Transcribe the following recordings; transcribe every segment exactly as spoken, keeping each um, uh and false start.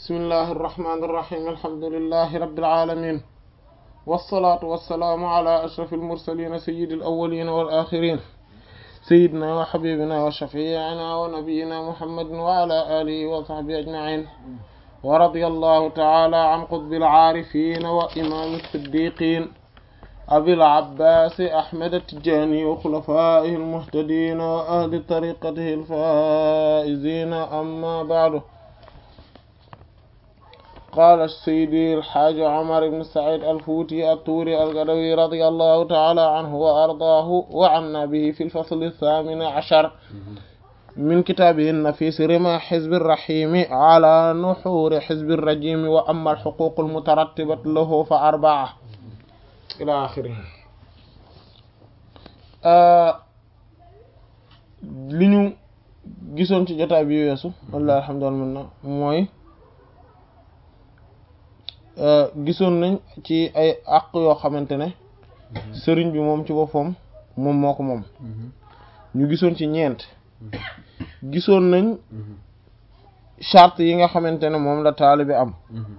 bismillahi irrahmani irrahim alhamdulillahi rabbil alamin wassalatu wassalaamu ala ashrafil mursalin sayyidil awwalin wal akhirin sayyidina wa habibina wa shafi'ina wa nabiyyina muhammadin wa ala alihi wa sahbihi ajma'in wa radiyallahu ta'ala an qutbil aarifin wa imamit siddiqin abil abbas ahmad at-tijani wa khulafaihi al-muhtadin wa ahli tariqatihi al-faizin amma ba'du. قال السيدي الحاج عمر بن سعيد الفوتي الطوري القدوي رضي الله تعالى عنه وأرضاه وعنا به في الفصل الثامن عشر من كتابه النفيس رمى حزب الرحيم على نحور حزب الرجيم وأما الحقوق المترتبة له فأربعة إلى آخره. li ñu gisoon ci jotaay bi weesu wallahi alhamdulillah mooy gisoon nañ ci ay àq yoo xamante ne sëriñ bi moom ci boppam moom moo ko moom ñu gisoon ci ñeent gisoon nañ charte yi nga xamante ne moom la taalibe am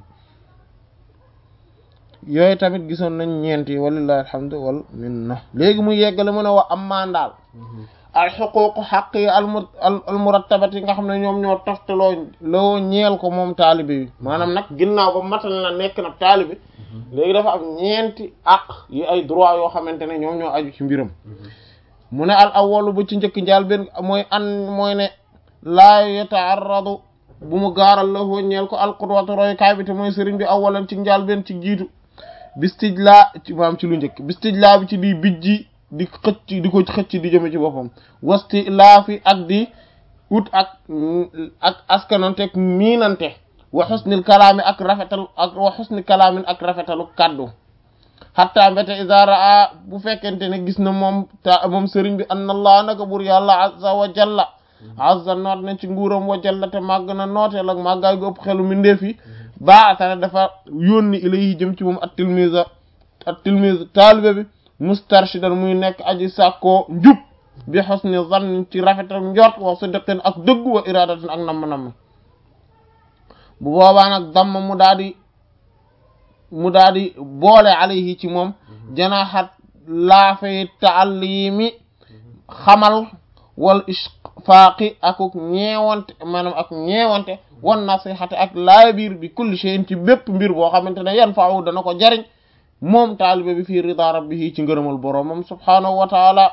yooyu tamit gisoon nañ ñeent yi walillahi alhamdu wal minna léegi mu yeggale mën a wax am mandaal al xuquuq xaq yi al murattabat yi nga xam ne ñoom ñoo toftaloo loo ñeel ko moom taalibe bi maanaam nag ginnaaw ba matal na nekk nag taalibe léegi dafa am ñeenti àq yi ay droit yoo xamante ne ñoom ñoo aju ci mbiram mu ne al awwalu bu ci njëkk njaal benn mooy an mooy ne laa yataarradu bu mu gaaral la foo ñeel ko al qudwatu roykaay bi te mooy sëriñ bi awwalan ci njaal benn ci jiitu bistijlaa ci maam ci lu njëkk bistijlaa bi ci di bijji di xëcc di ko xëcc di jëme ci boppam wasti laafi ak di ut ak ak askanante miinante wa husnil kalaami ak rafetal ak wa husnil kalaamin ak rafetalu kaddu hatta mbete iza raa bu fekkente ne gis na moom ta moom sëriñ bi anna allah naka bur yàlla azza wa jalla azza noot na ci nguuram wa jalla te màgg na nooteel ak màggaay gu ëpp xelu mindeef yi baatana dafa yónni ilayhi jëm ci moom at tilmisa at tilmis taalibe bi mustarshidan muy nekk aji sàkkoo njub bi husni zann ci rafetal njort wa sidqin ak dëgg wa iradatin ak namm-namm bu boobaa nag damma mu daal di mu daal di boole alayhi ci moom janaaxat laafay ta'allimi xamal wal ishfaaqi akuk ñeewante maanaam ak ñeewante wan nasihati ak laabiir bi kulli shay'in ci bépp mbir boo xamante ne yan faawu dana ko jariñ moom taalibe bi fii rida rabbihi ci ngërëmal boroomam subhaanahu wa taala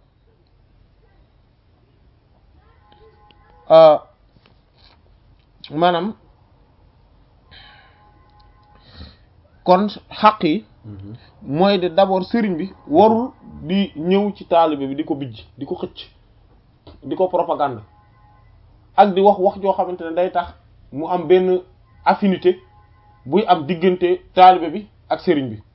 maanaam kon xaq yi mooy de d'abord sëriñ bi warul di ñëw ci taalibe bi di ko bijj di ko xëcc di ko propagande ak di wax wax joo xamante ne day tax mu am benn affinité buy am diggante taalibe bi ak sëriñ bi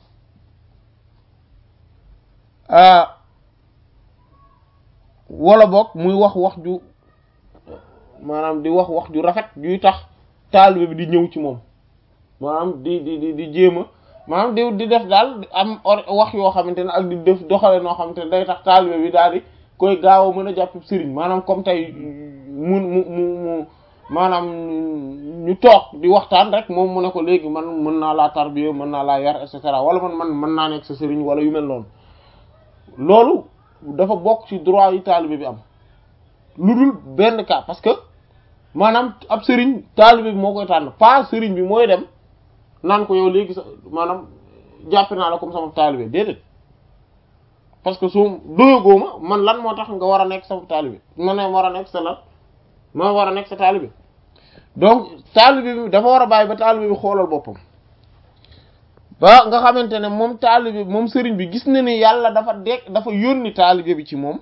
wala boog muy wax wax ju maanaam di wax wax ju rafet juy tax taalibe bi di ñëw ci moom maanaam di di di di jéem a maanaam di di def daal am wax yoo xamante ne ak di def doxale noo xamante ne day tax taalibe bi daal di koy gaaw a mën a jàpp sëriñ maanaam comme tey mu mu mu mu maanaam ñu toog di waxtaan rek moom mu ne ko léegi man mën naa laa tarbiya mën naa laa yar et cetera wala man man mën naa nekk sa sëriñ wala yu mel noonu loolu dafa bokk ci droit yi taalibe bi am lu dul benn cas parce que maanaam ab sëriñ taalibe bi moo koy tànn pas sëriñ bi mooy dem naan ko yow léegi sa maanaam jàppe naa la comme sama taalibe déedéet parce que soo doyagóoma man lan moo tax nga war a nekk sama taalibe ma ne war a nekk sa lan ma war a nekk sa taalibe donc taalibe bi dafa war a bàyyi ba taalibe bi xoolal boppam ba nga xamante ne moom taalibe moom sëriñ bi gis na ni yàlla dafa dekk dafa yónni taalibe bi ci moom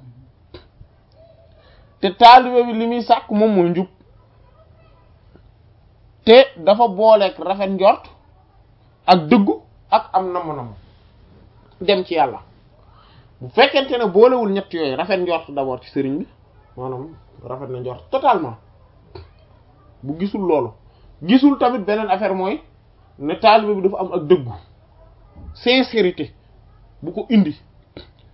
te taalibe bi li muy sàkk moom mooy njub te dafa booleeg rafet njort ak dëggu ak am namm-namm dem ci yàlla bu fekkente ne boolewul ñett yooyu rafet njort d'abord ci sëriñ bi maanaam rafet na njort totalement bu gisul loolu gisul tamit beneen affaire mooy ne taalibe bi dafa am ak dëggu sincérité bu ko indi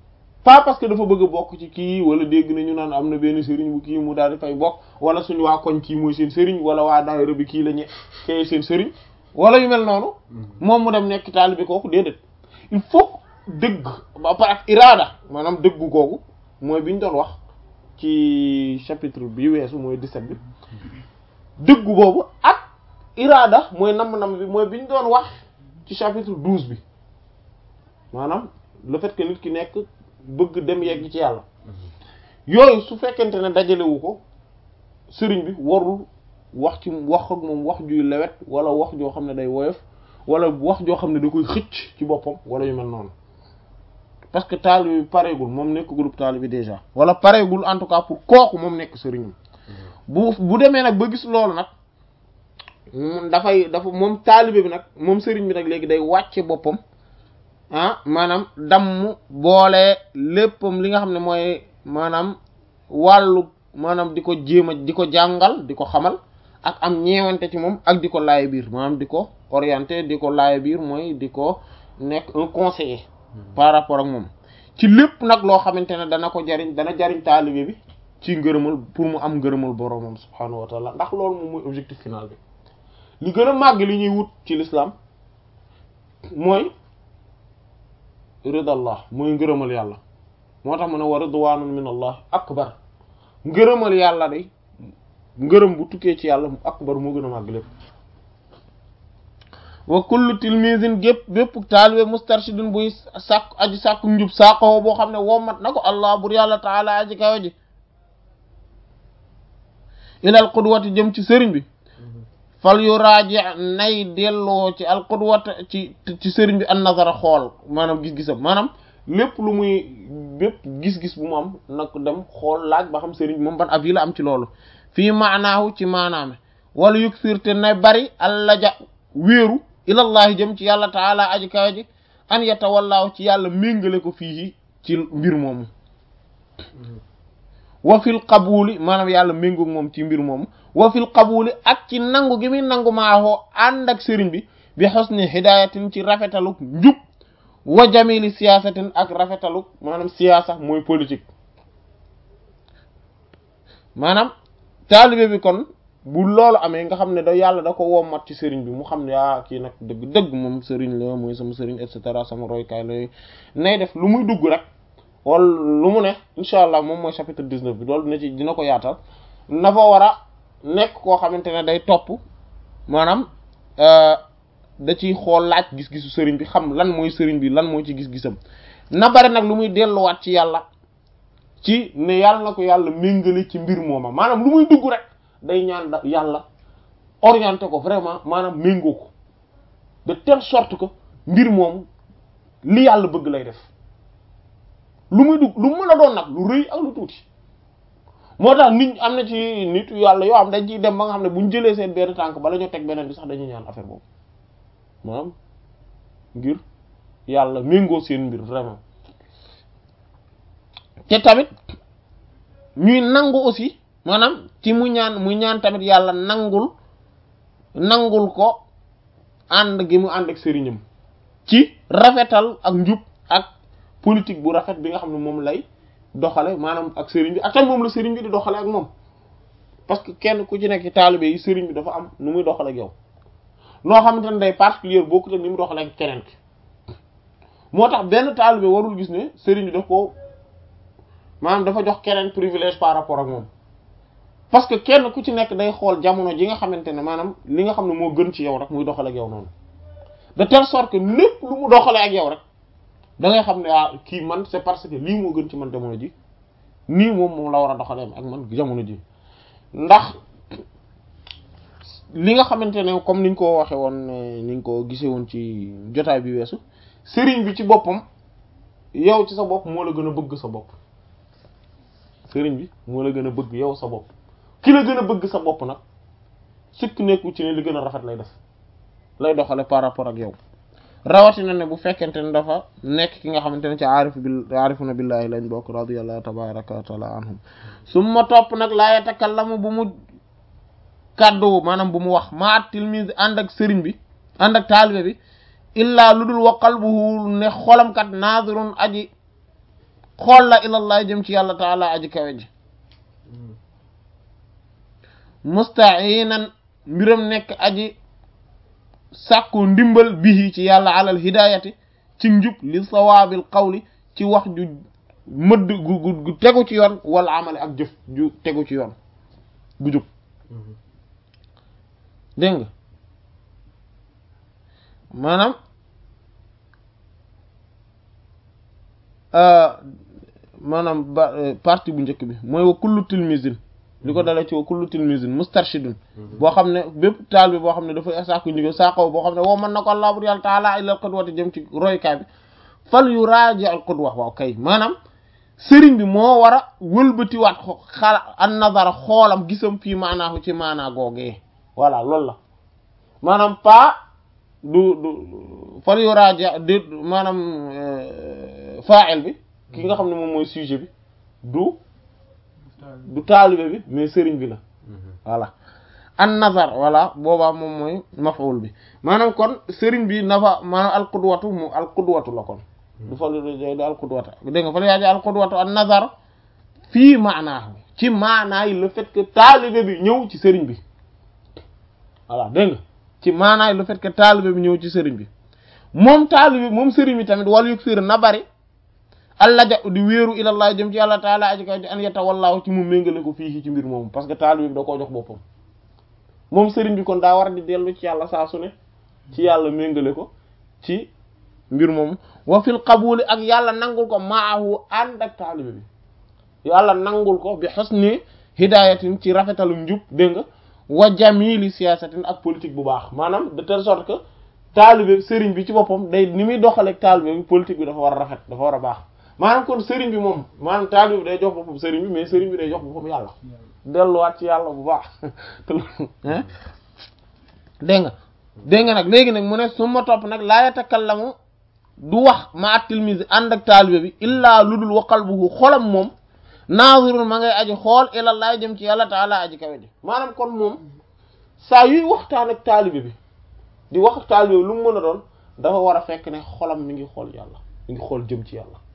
pas parce que dafa bëgg a bokk ci kii wala dégg na ñu naan am na benn sëriñ bu kii mu daal di fay bokk wala suñu waa koñ kii mooy seen sëriñ wala waa daayira bi kii la ñu kay seen sëriñ wala yu mel noonu moom mu dem nekk taalibe kooku déedéet il faut dëgg ba pare ak iraada maanaam dëggu kooku mooy bi ñu doon wax ci chapitre bi weesu mooy dix-sept bi dëggu boobu ak iraada mooy namm-namm bi mooy bi ñu doon wax ci chapitre douze bi maanaam le fait que nit ki nekk bëgg dem yegg ci yàlla yooyu su fekkente ne dajalewu ko sëriñ bi warul wax ci wax ak moom wax juy lewet wala wax joo xam ne day woyof wala wax joo xam ne da koy xëcc ci boppam wala yu mel noonu parce que taalibe bi pareegul moom nekk groupe taalibe bi déjà wala pareegul en tout cas pour kooku moom nekk sëriñam bu bu demee nag ba gis loolu nag dafay dafa moom taalibe bi nag moom sëriñ bi nag léegi day wàcce boppam ah maanaam damm boole léppam li nga xam ne mooy maanaam wàllu maanaam di ko jéem a di ko jàngal di ko xamal ak am ñeewante ci moom ak di ko laay biir maanaam di ko orienté di ko laay biir mooy di ko nekk un conseiller par rapport ak moom ci lépp nag loo xamante ne dana ko jariñ dana jariñ taalibe bi ci ngërëmal pour mu am ngërëmal boroomam subhaanahu wa taala ndax loolu moom mooy objectif final bi li gën a màgg li ñuy wut ci l'islam mooy ridallah mooy ngërëmal yàlla moo tax mu ne wa ridwanun min allah akbar ngërëmal yàlla day ngërëm bu tukkee ci yàlla akbar moo gën a màgg lépp wa kullu tilmisin gépp bépp taalibe mustarshidun buy sàkk aji sàkku njub saaqoo boo xam ne wommat na ko allah bur yàlla taala aji kawe ji ilal qudwati jëm ci sëriñ bi fal yu raaji nay delloo ci al qudwata ci ci sëriñ bi an nazara xool maanaam gis-gisam maanaam lépp lu muy bépp gis-gis bu mu am nag dem xool laaj ba xam sëriñ bi moom ban avis la am ci loolu fii maanaahu ci maanaame wala yuksir te nay bari allaja wéeru ilallahi jëm ci yàlla taala aji kawe ji an yatawallaahu ci yàlla méngale ko fii ci mbir moomu wa fil qabuli maanaam yàlla méngoog moom ci mbir moomu wa fil qabuli ak ci nangu gi muy nangu maaxoo ànd ak sëriñ bi bi husni hidayatin ci rafetaluk njub wa jamili siyaasatin ak rafetaluk maanaam siyaasa mooy politique maanaam taalibe bi kon bu loolu amee nga xam ne da yàlla da ko wommat ci sëriñ bi mu xam ne ah kii nag dëgg dëgg moom sëriñ la mooy sama sëriñ et cetera sama roykaay la nay def lu muy dugg rek wala lu mu ne incha allah moom mooy chapitre dix-neuf bi loolu dina ci dina ko yaatal na fa war a nekk koo xamante ne day topp maanaam da ciy xool laaj gis-gisu sëriñ bi xam lan mooy sëriñ bi lan mooy ci gis-gisam na bari nag lu muy delluwaat ci yàlla ci ne yàlla na ko yàlla méngale ci mbir mooma maanaam lu muy dugg rek day ñaan da yàlla orienté ko vraiment maanaam méngoo ko de telle sorte que mbir moomu li yàlla bëgg lay def lu muy dugg lu mën a doon nag lu rëy ak lu tuuti moo tax nit am na ci nit yàlla yoo xam dañ ciy dem ba nga xam ne bu ñu jëlee seen benn tànk bala ñu teg beneen bi sax dañuy ñaan affaire boobu maanaam ngir yàlla méngoo seen mbir vraiment te tamit ñuy nangu aussi maanaam ci mu ñaan mu ñaan tamit yàlla nangul nangul ko ànd gi mu ànd ak sëriñam ci rafetal ak njub ak politique bu rafet bi nga xam ne moom lay doxale maanaam ak sëriñ bi ak tam moom la sëriñ bi di doxale ak moom parce que kenn ku ci nekk ci taalibe yi sëriñ bi dafa am nu muy doxale ak yow noo xamante ne day particulier bokkut ak ni mu doxale ak keneen ki moo tax benn taalibe warul gis ne sëriñ bi daf ko maanaam dafa jox keneen privilège par rapport ak moom parce que kenn ku ci nekk day xool jamono ji nga xamante ne maanaam li nga xam ne moo gën ci yow rek muy doxale ak yow noonu de telle sorte que lépp lu mu doxale ak yow rek da ngay xam ne ah kii man c'est parce que lii moo gën ci man jamono ji nii moom moom la war a doxalee ak man jamono ji ndax li nga xamante ne comme niñ ko waxee woon niñ ko gisee woon ci jotaay bi weesu sëriñ bi ci boppam yow ci sa bopp moo la gën a bëgg sa bopp sëriñ bi moo la gën a bëgg yow sa bopp ki la gën a bëgg sa bopp nag sukk nekku ci ne li gën a rafet lay def lay doxale par rapport ak yow rawatina ne bu fekkente ne dafa nekk ki nga xamante ne ci aarifu bil aarifuna billahi lañ bokk radiyallahu tabaraka wa taala anhum summa topp nag laa yatakallamu bu mu kàddu maanaam bu mu wax ma tilmise ànd ak sëriñ bi ànd ak taalibe bi illaa lu dul wa qalbuhu ne xolam kat naazirun aji xool la ilallah jëm ci yàlla taala aji kawe ji musta'inan mbiram nekk aji sàkku ndimbal bihi ci yàlla alal hidayati ci njub li sawaabil qawli ci wax ju mëdd gu gu gu tegu ci yoon wala amale ak jëf ju tegu ci yoon gu jub dégg nga maanaam maanaam ba partie bu njëkk bi mooy wa kullu tilmisin li ko dalee ci wa kullu tilmisin mustarshidun boo xam ne bépp taal bi boo xam ne dafay sàkku njëg saaqaw boo xam ne woo mën na ko Allah bur yàlla taala ila qudwati jëm ci roykaay bi fal yu raaji al qudwa waaw kay maanaam sëriñ bi moo war a wëlbatiwaat xala an nazara xoolam gisam fii maanaahu ci maanaa googee voilà loolu la maanaam pas du du fal yu raaji di maanaam fa'il bi ki nga xam ne moom mooy sujet bi du du taalibe bi mais sëriñ bi la voilà an nazar voilà boobaa moom mooy maf'ul bi maanaam kon sëriñ bi nafa maanaam al qudwatu mu al qudwatu la kon du fa du al qudwata dégg nga fa la yaa al qudwatu an nazar fii maanaahu ci maanaay le fait que taalibe bi ñëw ci sëriñ bi voilà dégg nga ci maanaay le fait que taalibe bi ñëw ci sëriñ bi moom taalibe moom sëriñ bi tamit wala yug fiir na bari allaja di wéeru ilallah jëm ci yàlla taala aji kaw an yata wallaahu ci mu méngale ko fii ci mbir moomu parce que taalibe bi da koo jox boppam moom sëriñ bi kon daa war a di dellu ci yàlla saa su ne ci yàlla méngale ko ci mbir moomu wa fil qabuli ak yàlla nangul ko maahu ànd ak taalibe bi yàlla nangul ko bi husni hidayatin ci rafetalu njub dégg nga wa jamili siyasatin ak politique bu baax maanaam de telle sorte que taalibe sëriñ bi ci boppam day ni muy doxaleeg taalibe bi politique bi dafa war a rafet dafa war a baax maanaam kon sëriñ bi moom maanaam taalibe bi day jox boppam sëriñ bi mais sëriñ bi day jox boppam yàlla delluwaat ci yàlla bu baax dégg nga dégg nga nag léegi nag mu ne su ma topp nag laa yatakallamu du wax ma at tilmise ànd ak taalibe bi illaa ludul wa qalbuhu xolam moom naazirun ma ngay aji xool ilallah jëm ci yàlla taala aji kawe ji maanaam kon moom saa yuy waxtaan ak taalibe bi di wax ak taalibe bi lu mu mën a doon dafa war a fekk ne xolam mi ngi xool yàlla mi ngi xool jëm ci yàlla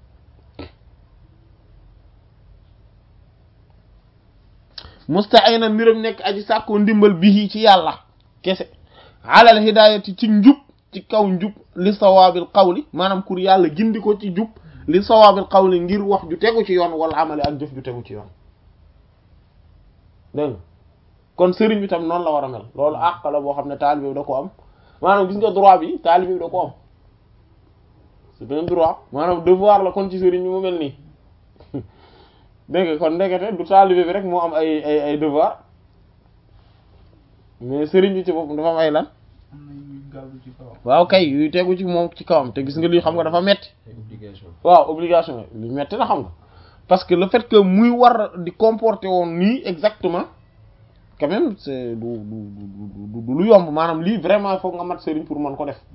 musta'ina mbiram nekk aji sàkkoo ndimbal bihi ci yàlla kese alal hidayati ci njub ci kaw njub li sawaabil qawli maanaam kur yàlla gindi ko ci jub li sawaabil qawli ngir wax ju tegu ci yoon wala amale ak jëf ju tegu ci yoon dégg nga kon sëriñ bi tam noonu la war a mel loolu àq la boo xam ne taalibe bi da ko am maanaam gis nga droit bi taalibe bi da ko am c'est un droit maanaam devoir la kon ci sëriñ bi mu mel nii dégg nga kon ndekete du taalibe bi rek moo am ay ay ay devoir mais sëriñ bi ci boppam dafa am ay lan waaw kay yuy tegu ci moom ci kawam te gis nga lii xam nga dafa metti waaw obligation li metti na xam nga parce que le fait que muy war di comporter woon nii exactement quand même c'est du du du du lu yomb maanaam lii vraiment foog nga mat sëriñ pour mën ko def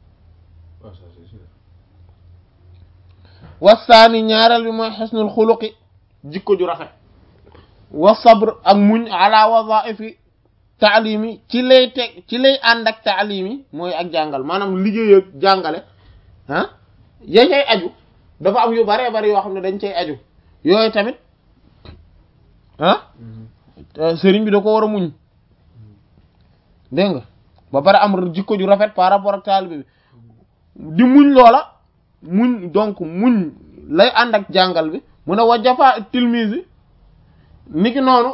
wasaani ñaareel bi mooy xusnul xuluqi jikko ju rafet wa sabr ak muñ ala wadaifi taalimi ci lay teg ci lay ànd ak taalimi mooy ak jàngal maanaam liggéey ak jàngale ah ya cay aju dafa am yu baree bari yoo xam ne dañ cay aju yooyu tamit ah sëriñ bi da ko war a muñ dégg nga ba pare am jikko ju rafet par rapport ak taalibe bi di muñ loola muñ donc muñ lay ànd ak jàngal bi mu ne wa jafa tilmise niki noonu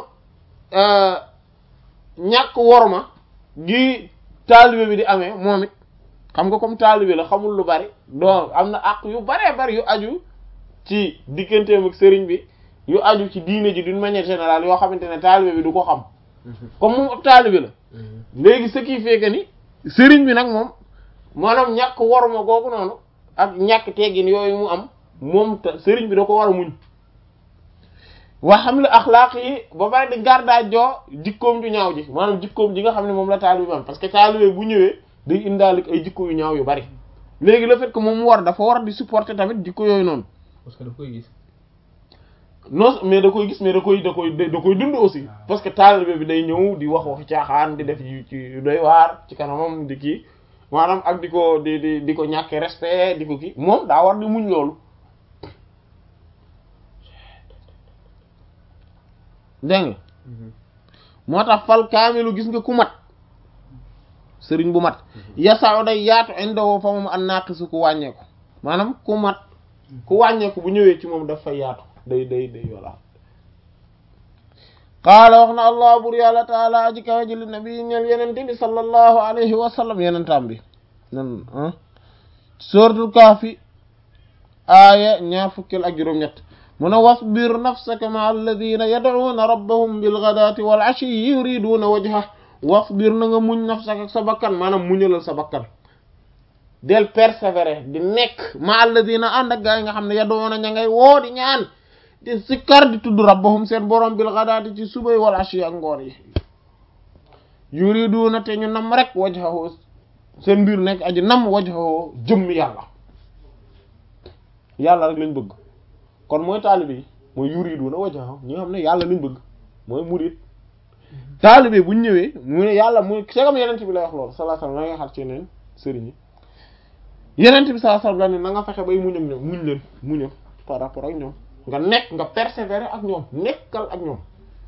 ñàkk worma gi taalibe bi di amee moom it xam nga comme taalibe la xamul lu bari donc am na àq yu baree bari yu aju ci digganteem ak sëriñ bi yu aju ci diine ji d'une manière générale yoo xamante ne taalibe bi du ko xam comme moom ab taalibe la léegi ce qui fait que ni sëriñ bi nag moom maanaam ñàkk worma googu noonu ak ñàkk teggin yooyu mu am moom sëriñ bi da ko war a muñ waa xam la axlaaq yi ba pare di gardaa joo jikkoom ju ñaaw ji maanaam jikkoom ji nga xam ne moom la taalibe bi am parce que taalibe bu ñëwee day indaale ay jikko yu ñaaw yu bari léegi le fait que moom mu war dafa war di supporter tamit jikko yooyu noonu parce que da koy gis non mais da koy gis mais da koy da koy da koy dund aussi parce que taalibe bi day ñëw di wax wax caaxaan di def yu ci doy waar ci kanamam di kii maanaam ak di ko di di di ko ñàkkee respect di ko kii moom daa war di muñ loolu dégg nga moo tax fal kaamilu gis nga ku mat sëriñ bu mat yasaaw day yaatu indoo fa moom an naaqisu ku wàññeeku maanaam ku mat ku wàññeeku bu ñëwee ci moom daf fay yaatu day day day walla qaala wax na allah bur yàlla taala aji kawe ji li nabi ñeel yenente bi sallallahu alayhi wa sallam yenentaam bi nan ah suratul kahfi aaya ñaar fukkil ak juróom-ñett mun a wasbir nafsaka ma alladina yad'una rabbahum bil ghadati wal ashi yuriduna wajha wasbir na nga muñ nafsaka ak sa bakkan maanaam muñalal sa bakkan del persévérer di nekk ma alladina ànd ak gaa yi nga xam ne yad'una ña ngay woo di ñaan di sikkar di tudd rabbahum seen borom bil ghadati ci subay wal ashi ak ngoor yi yuriduna te ñu nam rek wajhahu seen mbir nekk aji nam wajhahu jëmm yàlla yàlla rek lañ bëgg kon mooy taalibe yi mooy yuriduna wajhahu ñi nga xam ne yàlla lañ bëgg mooy murid taalibe bu ñu ñëwee mu ne yàlla muy segam yenent bi lay wax loolu sallallahu alayhi wasallam na nga xar ci yeneen sëriñ yi yenent bi sallallahu alayhi wasallam na nga fexe bay muñ ak ñoom muñ leen muñam par rapport ak ñoom nga nekk nga persévérer ak ñoom nekkal ak ñoom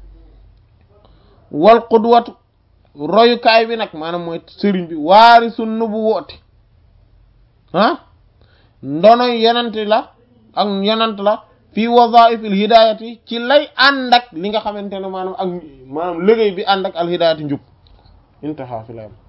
wal qudwatu royukaay bi nag maanaam mooy sëriñ bi waarisu nubuwwati ah ndono yenent la ak yenent la fii wazaifil hidayati ci lay ànd ak li nga xamante ne maanaam ak maanaam liggéey bi ànd ak al hidayati njub intaha fi la am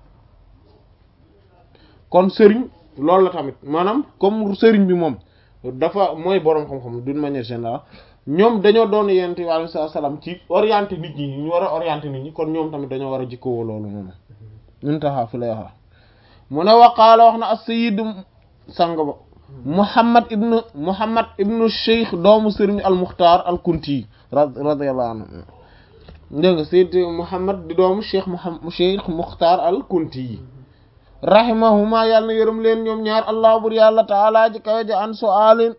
kon sëriñ loolu la tamit maanaam comme sëriñ bi moom dafa mooy boroom xam-xam d'une manière générale ñoom dañoo doon yonent bi alayhi salaam ci orienter nit ñi ñu war a orienter nit ñi kon ñoom tamit dañoo war a jikkoo loolu moom intaha fi la wax mu ne waqaala wax na as-sayyid sang ba Muhammad ibnu Muhammad ibnu Cheikh doomu Sëriñ al-Mukhtar al-Kunti radiyallahu anhu dégg nga Sayyid Muhammad di doomu Cheikh Muhammad Cheikh Mukhtar al-Kunti rahimahuma yàlla na yërëm leen ñoom ñaar allah bur yàlla taala ji kawe ji an su'alin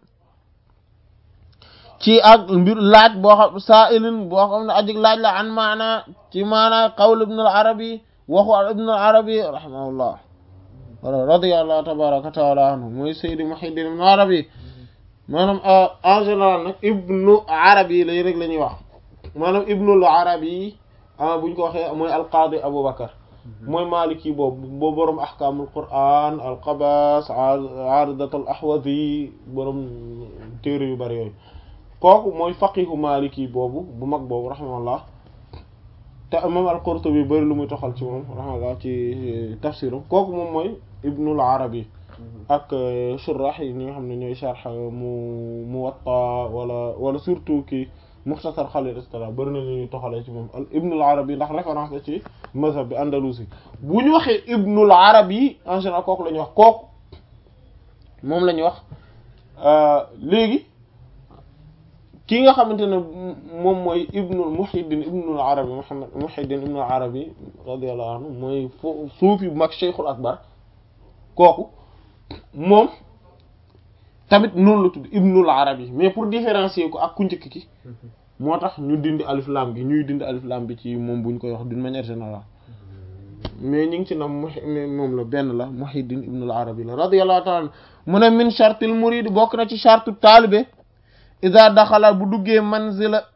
ci ak mbir laaj boo xam sa'ilin boo xam ne ajig laaj la an maana ci maana qawl ibn al-Arabi waxu ibn al-Arabi rahimahullah radiyallahu tabaraka taala anhu mooy Sayyid Muhyiddin ibn Arabi maanaam en général nag ibnu Arabi lay rek la ñuy wax maanaam ibnul Arabi buñ ko waxee mooy al-Qadi Abu Bakr mooy Maliki boobu boo borom ahkaamul Qur'an al-Qabas Aridatul Ahwazi borom téere yu bari yooyu kooku mooy faqihu Maliki boobu bu mag boobu rahimahullah te imam al-Qurtubi bari lu muy toxal ci moom rahimahullah ci tafsiram kooku moom mooy ibnul Arabi ak shurah yi ñi nga xam ne ñooy sharh mu Muwatta wala wala surtout ki Mukhtasar Khalil et cetera bari na ñuy toxalee ci moom ibnul Arabi ndax référence la ci mazhab bi Andalusi bu ñu waxee ibnul Arabi en général kooku la ñuy wax kooku moom la ñuy wax léegi ki nga xamante ne moom mooy ibnul Muhyiddin ibnul Arabi Muhammad Muhyiddin ibnul Arabi radiyallahu anhu mooy suufi bu mag Cheikhul Akbar kooku moom tamit noonu la tudd ibnul Arabi mais pour différencier ko ak ku njëkk ki moo tax ñu dindi alif lam gi ñuy dindi alif lam bi ci moom bu ñu koy wax d'une manière générale mais ñu ngi ci nam moom la benn la Muhyiddin ibnul Arabi la radiyallahu ta'ala mu ne min shartil murid bokk na ci shartu taalibe iza daxala bu duggee manzila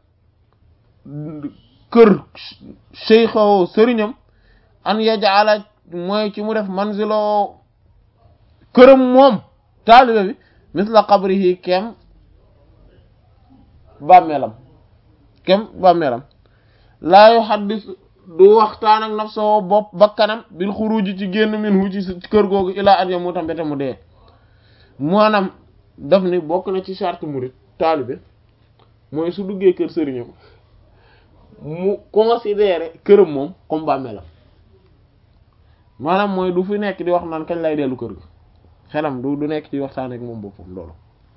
kër cheikho sëriñam an yaj'ala mooy ci mu def manzilo këram moom taalibe bi misla qabrihi kem bàmmeelam kem bàmmeelam laa yuhaddis du waxtaan ak nafsoo bopp bakkanam bil xuruji ci génn minhu ci kër googu ilaa at yamuta mbete mu dee maanaam daf ni bokk na ci charte murid taalibe mooy su duggee kër sëriñam mu considérer këram moom comme bàmmeelam maanaam mooy du fi nekk di wax naan kañ lay dellu kër ga xelam du du nekk ci waxtaan ak moom boppam loolu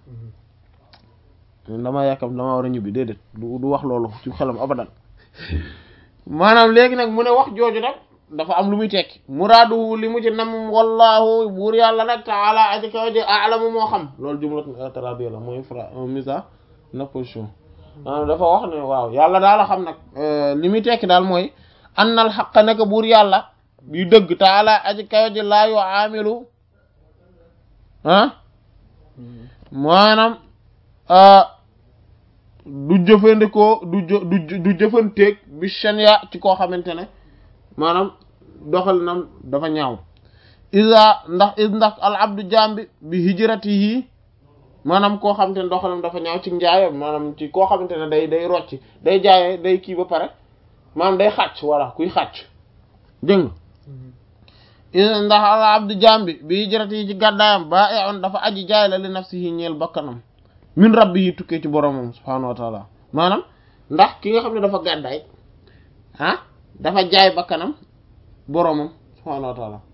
dama yàkkam dama war a ñibbi déedéet du du wax loolu ci xelam abadan maanaam léegi nag mu ne wax jooju nag dafa am lu muy tekki muraadu li mu ci nam wallahu buur yàlla nag taala aji kaw ji a'lamu moo xam loolu jumlat i'tiradiya la mooy fra misa na position maanaam dafa wax ne waaw yàlla daal a xam nag li muy tekki daal mooy annal haqqa naka buur yàlla bi dëgg taala aji kaw ji laa yu aamilu ah maanaam du jëfandikoo du du du jëfanteeg bi shania ci koo xamante ne maanaam doxalinam dafa ñaaw isa ndax is ndax al abdu jambi bi hijratihi maanaam koo xamante ne doxalinam dafa ñaaw ci njaayam maanaam ci koo xamante ne day day rocci day jaayee day kii ba pare maanaam day xàcc voilà kuy xàcc dégg nga ndax al abdu jambi bi hijratihi ci gàddaayam ba on dafa aji jaay la li nafsihi ñeel bakkanam min rabbi yi tukkee ci boromam subhaanahu wa taala maanaam ndax ki nga xam ne dafa gàddaay ah dafa jaay bakkanam boromam subhaanahu wa taala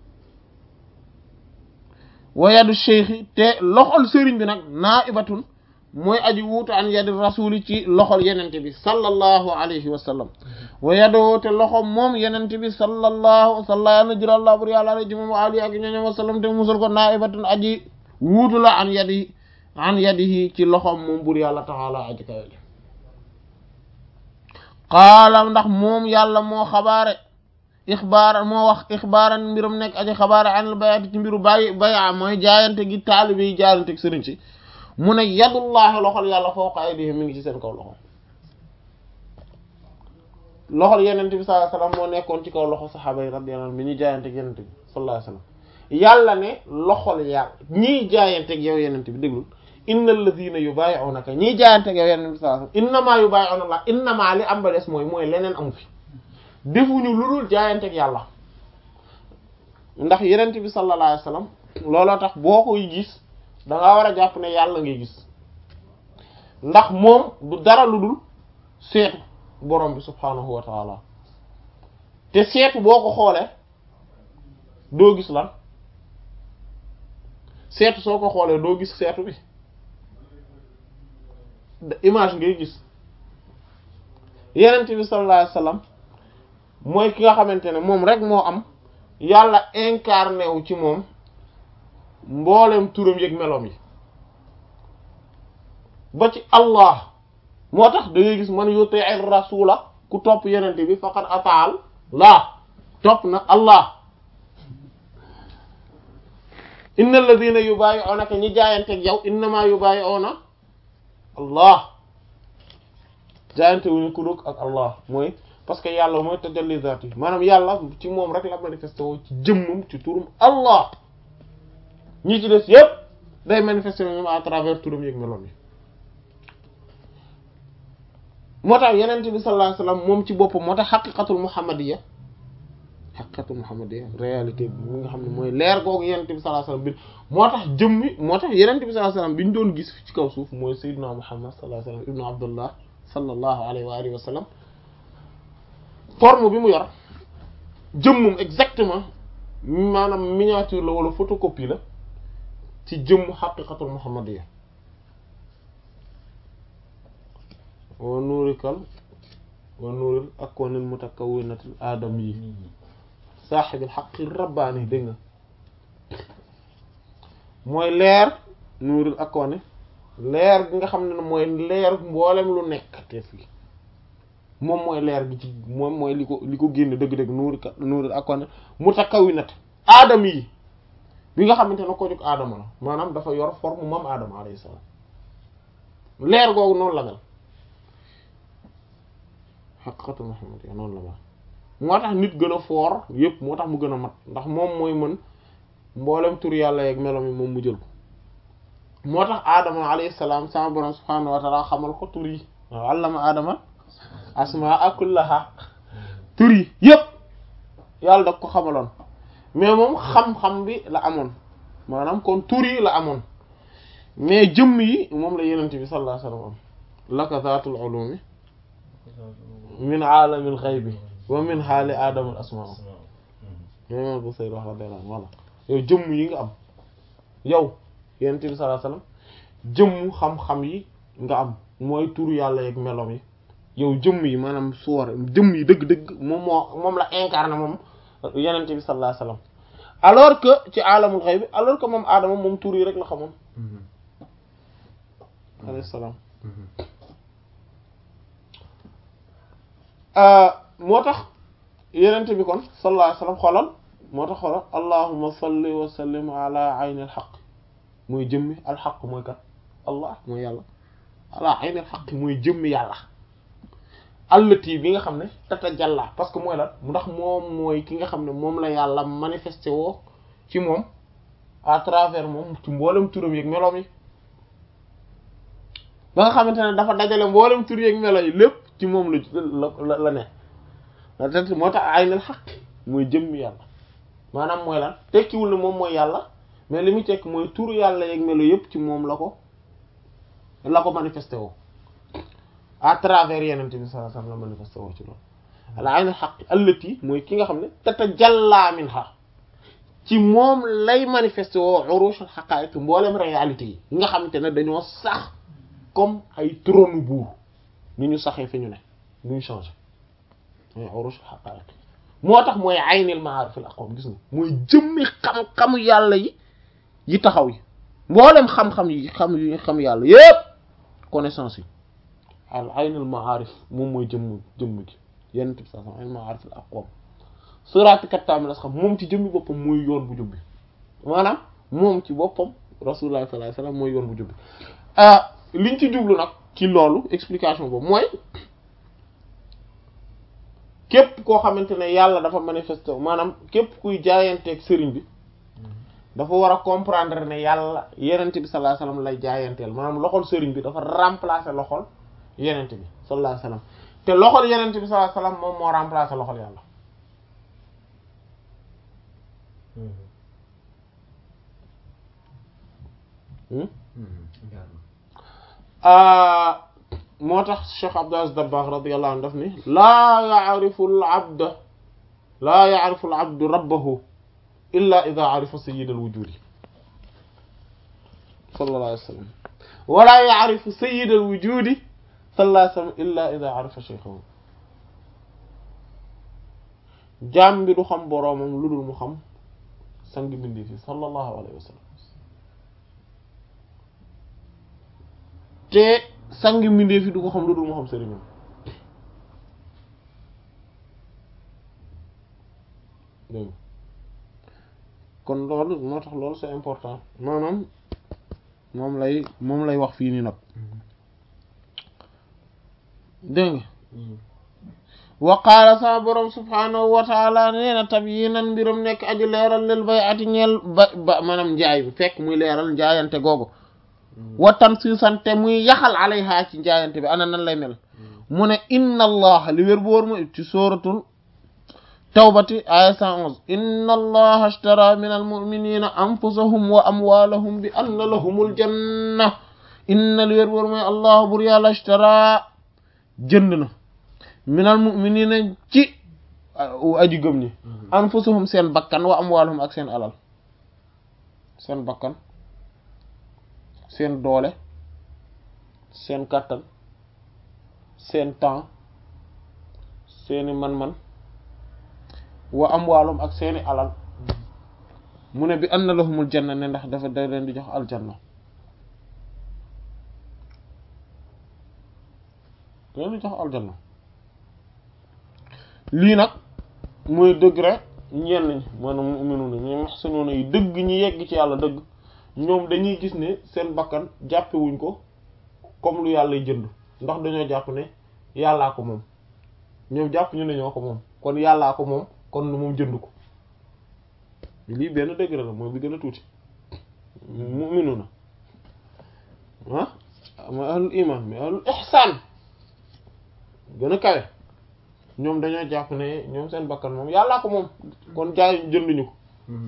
wa yadu cheikhi te loxol sëriñ bi nag naibatun mooy aji wuutu an yadi rasuli ci loxol yenente bi sallallahu alayhi wa sallam wa yadoo te loxom moom yenente bi sallallahu salla yàlla na jëlallah bur yàlla ala ji moom ali ak ñoñom wa sallam te musul ko naibatun aji wuutu la an yadi an yadihi ci loxom moom bur yàlla taala aji kawe qaala ndax moom yàlla moo xabaare ixbaar moo wax ixbaaran mbiram nekk aji xabaare anil bayati ci mbiru bàyyi baya mooy jaayante gi taalibe yi jaayante gi sëriñ si mu ne yadullahi loxol yàlla fawqa aydihim mi ngi ci seen kaw loxo loxol yenente bi sallallahu alayhi wasallam moo nekkoon ci kaw loxo saxaaba yi radiyallahu anhum bi ñuy jaayante gi yenente bi sallallahu alayhi wasallam yàlla ne loxol yàlla ñiy jaayante gi yow yenente bi déglul innal ladhina yubay'unaka ñiy jaayante gi yow yenente bi sallallahu alayhi wasallam innamaa yubay'una Allah innamaa li am ba des mooy mooy leneen amu fi defuñu lu dul jaayanteeg yàlla ndax yenent bi sallallahu alayhi wasallam looloo tax boo koy gis da nga war a jàpp ne yàlla ngay gis ndax moom du dara lu dul seetu borom bi subhaanahu wa taala te seetu boo ko xoolee doo gis lan seetu soo ko xoolee doo gis seetu bi image ngay gis yenent bi sallallahu alayhi wasallam mooy ki nga xamante ne moom rek moo am yàlla incarné wu ci moom mboolem turam yëg meloom yi ba ci allah moo tax da ngay gis man yuti'ir rasula ku topp yenente bi faqad ataal laa topp na allah innal ladhina yubay'unaka ñi jaayanteeg yow innama yubay'una allah jaayante wuñu ku dul ak allah mooy parce que yàlla mooy tajalli zaat yi maanaam yàlla ci moom rek la manifesté woo ci jëmmum ci turum allah ñi ci des yépp day manifesté moom à travers turam yeeg meloom yi moo tax yenent bi sallallahu alayhi wasallam moom ci boppam moo tax xaqiqatul muhammadiyya xaqiqatul muhammadiyya réalité bi nga xam ne mooy leer googu yenent bi sallallahu alayhi wasallam bi moo tax jëmmi moo tax yenent bi sallallahu alayhi wasallam bi ñu doon gis ci kaw suuf mooy sayyidina muhammad sallallahu alayhi wasallam ibnu abdullah sallallahu alayhi wa alihi wa sallam forme bi mu yor jëmmum exactement maanaam miniature la wala photocopie la ci jëmm xaqiqatul muhammadiyya wa nuurikal wa nuuril akwanil mutakawwinatil aadam yi saaxibil xaqi rabbaani dégg nga mooy leer nuuril akwani leer gi nga xam ne mooy leer mboolem lu nekk te fi moom mooy leer gi ci moom mooy li ko li ko génne dëgg-dëgg nuuri nuuri ak kon mutakawwinat aadam yi bi nga xamante ne ko jóg aadama la maanaam dafa yor forme moom aadama alayhi salaam leer googu noonu la mel haqiqatu Muhammad ya noonu la mel moo tax nit gën a foor yëpp moo tax mu gën a mat ndax moom mooy mën mboolem tur yàlla yeeg melom yi moom mu jël ko moo tax aadama alayhi salaam sama borom subhaanahu wa ta'ala xamal ko tur yi waaw allama aadama asmaa kullaha tur yi yëpp yàlla da ko xamaloon mais moom xam-xam bi la amoon maanaam kon tur yi la amoon mais jëmm yi moom la yenente bi sallallahu alayhi wasallam am laka zaatul ulumi min aalamil ghaybi wa min haali aadamul asmaa moom bu say wax la dela voilà yow jëmm yi nga am yow yenente bi sallallahu alayhi wasallam jëmm xam-xam yi nga am mooy tur yàlla yeeg melom yi yow jëmm yi maanaam suwar jëmm yi dëgg-dëgg moom moo moom la incarné moom yenente bi sallallahu alayhi wasallam alors que ci alamul ghayb alors que moom aadama moom tur yi rek la xamoon alayhi salaam moo tax yenente bi kon sallallahu alayhi wasallam xoolal moo tax xoolal allahumma salli wa sallim ala ayni al haqq mooy jëmmi al haqq mooy kat allah mooy yàlla ala aynil xaq mooy jëmmi yàlla allati bi nga xam ne tata jàlla parce que mooy la ndax moom mooy ki nga xam ne moom la yàlla manifesté woo ci moom à travers moom ci mboolem turam yeeg meloom yi ba nga xamante ne dafa dajale mboolem tur yeeg melo yi lépp ci moom la la la ne la te moo tax aynil xaq mooy jëmmi yàlla maanaam mooy lan tekkiwul ne moom mooy yàlla mais li muy tekk mooy turu yàlla yeeg melo yépp ci moom la ko la ko manifesté woo à travers yenente bi sallallahu alayhi wasallam la manifesté woo ci loolu al aynul haqq allati mooy ki nga xam ne tatajalla minha ci moom lay manifesté woo urushul haqa'iq mboolem réalité yi yi nga xamante ne dañoo sax comme ay trône buur ni ñu saxee fi ñu ne duñ changé mooy urushul haqa'iq moo tax mooy aynil ma'arif al aqwam gis nga mooy jëmmi xam-xamu yàlla yi yi taxaw yi mboolem xam-xam yi xam yi xam yàlla yépp connaissance yi al aynul ma'arif moom mooy jëmm jëmm gi yenn tib sa aynul ma'arif al aqwam suraati kattaamil xam moom ci jëmmi boppam mooy yoon bu jubbi maanaam moom ci boppam rasulullah sallallahu alayhi wasallam mooy yoon bu jubbi ah liñ ci jublu nag ci loolu explication boobu mooy képp koo xamante ne yàlla dafa manifesté maanaam képp kuy jaayanteeg sëriñ bi dafa war a comprendre ne yàlla yenente bi sallallahu alayhi wasallam lay jaayanteel maanaam loxol sëriñ bi dafa remplacer loxol yenente bi sallallahu alayhi wasallam te loxol yenente bi sallallahu alayhi wasallam moom moo remplacer loxol yàlla moo tax Cheikh Abdou Aziz Dabakh radiyallahu anhu daf ni laa ya'rifu al-'abd laa ya'rifu al-'abdu rabbahu illa idha 'arifa sayyid al-wujudi sallallahu alayhi wasallam wa la ya'rifu sayyid al-wujudi sallallahu alayhi wasallam illa idha 'arifa shaykhahu jaam bi du xam boroomam lu dul mu xam sang bindi fi sallallahu alayhi wasallam te sang mbindeef yi du ko xam lu dul moo xam sëriñam dégg kon loolu moo tax loolu c'est important maanaam moom lay moom lay wax fii nii nag dégg nga wa qaala sama borom subhaanahu wa taala nee na tabyinan mbirum nekk aju leeral lil bay'ati ñeel ba ba maanaam njaay bi fekk muy leeral njaayante googu wa tansisante muy yaxal alayha ci njaayante bi ana nan lay mel mu ne inna allah li wér bu wóor mu ci suratul tawbati aya cent onze inna allaha ashtara min almuminina anfusahum wa amwalahum bi anna lahumul janna inna li wér bu wóor mooy allah bur yàlla ashtara jënd na min almuminina ci aji gëm ñi anfusahum seen bakkan wa amwalahum ak seen alal seen bakkan seen doole seen kàttan seen temps seeni man-man wa amwaalum ak seeni alal mu ne bi anna lahumul janna ne ndax dafa da leen di jox aljanna da leen di jox aljanna lii nag mooy degré ñenn ñi maanaam mu'minuuna ñi muhsinuuna yi dëgg ñi yegg ci yàlla dëgg ñoom dañuy gis ne seen bakkan jàppewuñ ko comme lu yàlla jënd ndax dañoo jàpp ne yàllaa ko moom ñoom jàpp ñu ne ñoo ko moom kon yàllaa ko moom kon moom jënd ko lii benn degré la mooy bi gën a tuuti mu'minuna ah mooy ahlul iman mais ahlul ihsan gën a kawe ñoom dañoo jàpp ne ñoom seen bakkan moom yàllaa ko moom kon jaay jënduñu ko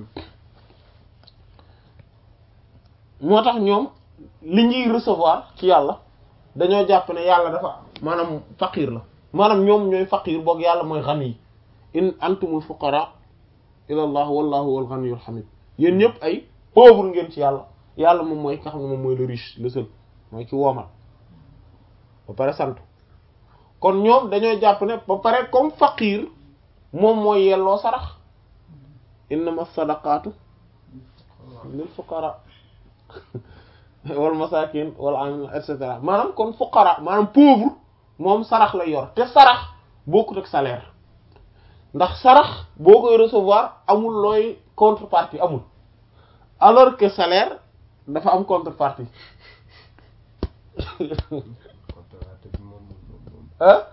moo tax ñoom li ñuy recevoir ci yàlla dañoo jàpp ne yàlla dafa maanaam faqir la maanaam ñoom ñooy faqir boog yàlla mooy ghani in antumul fuqara ila allah wallahu wal ghaniyul hamid yéen ñëpp ay pauvre ngeen ci yàlla yàlla moom mooy nga xam ne moom mooy le riche le seul mooy ci woomal ba pare sant kon ñoom dañoo jàpp ne ba pare comme faqir moom mooy yelloo sarax innama sadaqatu lil fuqara wal masakin wal amil et cetera maanaam kon fuqara maanaam pauvre moom sarax lay yor te sarax bokkut ak salaire ndax sarax boo koy recevoir amul looy contrepartie amul alors que salaire dafa am contrepartie ah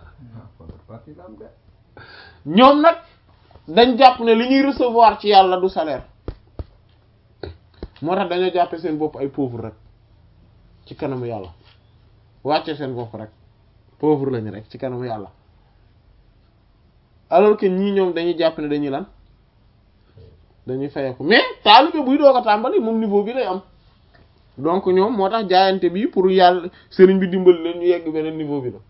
ñoom nag dañ jàpp ne li ñuy recevoir ci yàlla du salaire moo tax dañoo jàppe seen bopp ay pauvre rek ci kanamu yàlla wàcce seen bopp rek pauvre lañu rek ci kanamu yàlla alors que ñii ñoom dañuy jàpp ne dañuy lan dañuy fayeku mais taalibe buy doog a tàmbali moom niveau bi lay am donc ñoom moo tax jaayante bi pour yàlla sëriñ bi dimbali leen ñu yegg beneen niveau bi la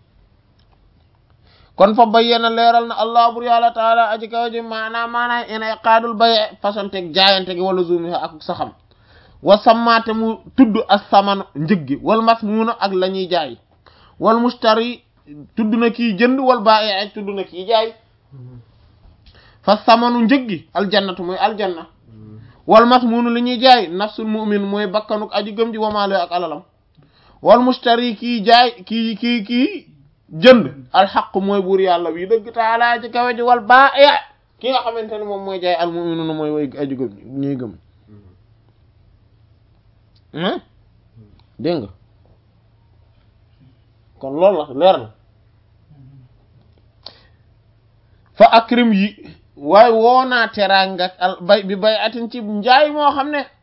kon fa bayyana leeral na allah bur yàlla taala aji kaw ji maanaa maanaay inay qaadul baye façon teg jaayante gi wala zumi ak saxam wa sammaate mu tudd as saman njëg gi wal masmuuna ak la ñuy jaay wal mustari tudd na kii jënd wal baa'i tudd na kii jaay fa samanu njëg gi aljannatu mooy aljanna wal masmuunu li ñuy jaay nafsul mu'min mooy bakkanuk aji gëm ji wamaale ak alalam wal mustari kii jaay kii kii kii jënd alxaq mooy buur yàlla wi dëgg taalaa ci kawe ji wal baa'i ki nga xamante ne moom mooy jaay al mu'minuna mooy way aji gëm ñuy gëm dégg nga kon loolu la leer na fa akrim yi waaye woonaa teraanga al bay bi bay atin ci njaay moo xam ne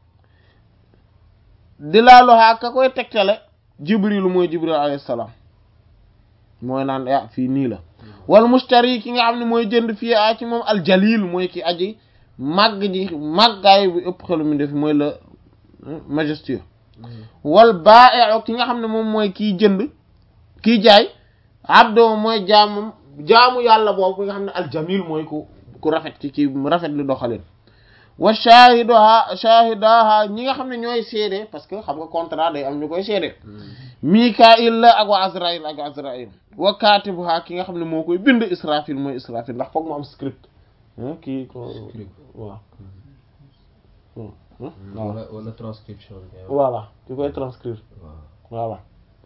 di laaluhaa ka koy tegtale jibrilu mooy jibril alayhi salaam mooy naan ya fii nii la wal mustari ki nga xam ne mooy jënd fii a ci moom al jalil mooy ki aji màgg ji màggaay bu ëpp xelu mi def mooy la majestueux wal baa'i ki nga xam ne moom mooy kiy jënd kiy jaay abdo mooy jaamum jaamu yàlla boobu nga xam ne aljamil mooy ku ku rafet ci ci rafet lu doxaleen wa shahidaha shahidaha ñi nga xam ne ñooy seede parce que xam nga contrat day am ñu koy seede Mikail la ak wa Azrail ak Azrail wa katibuha ki nga xam ne moo koy bind Israfil mooy Israfil ndax foog mu am script kii ko waaw wala wala transcription voilà ki koy transcrire voilà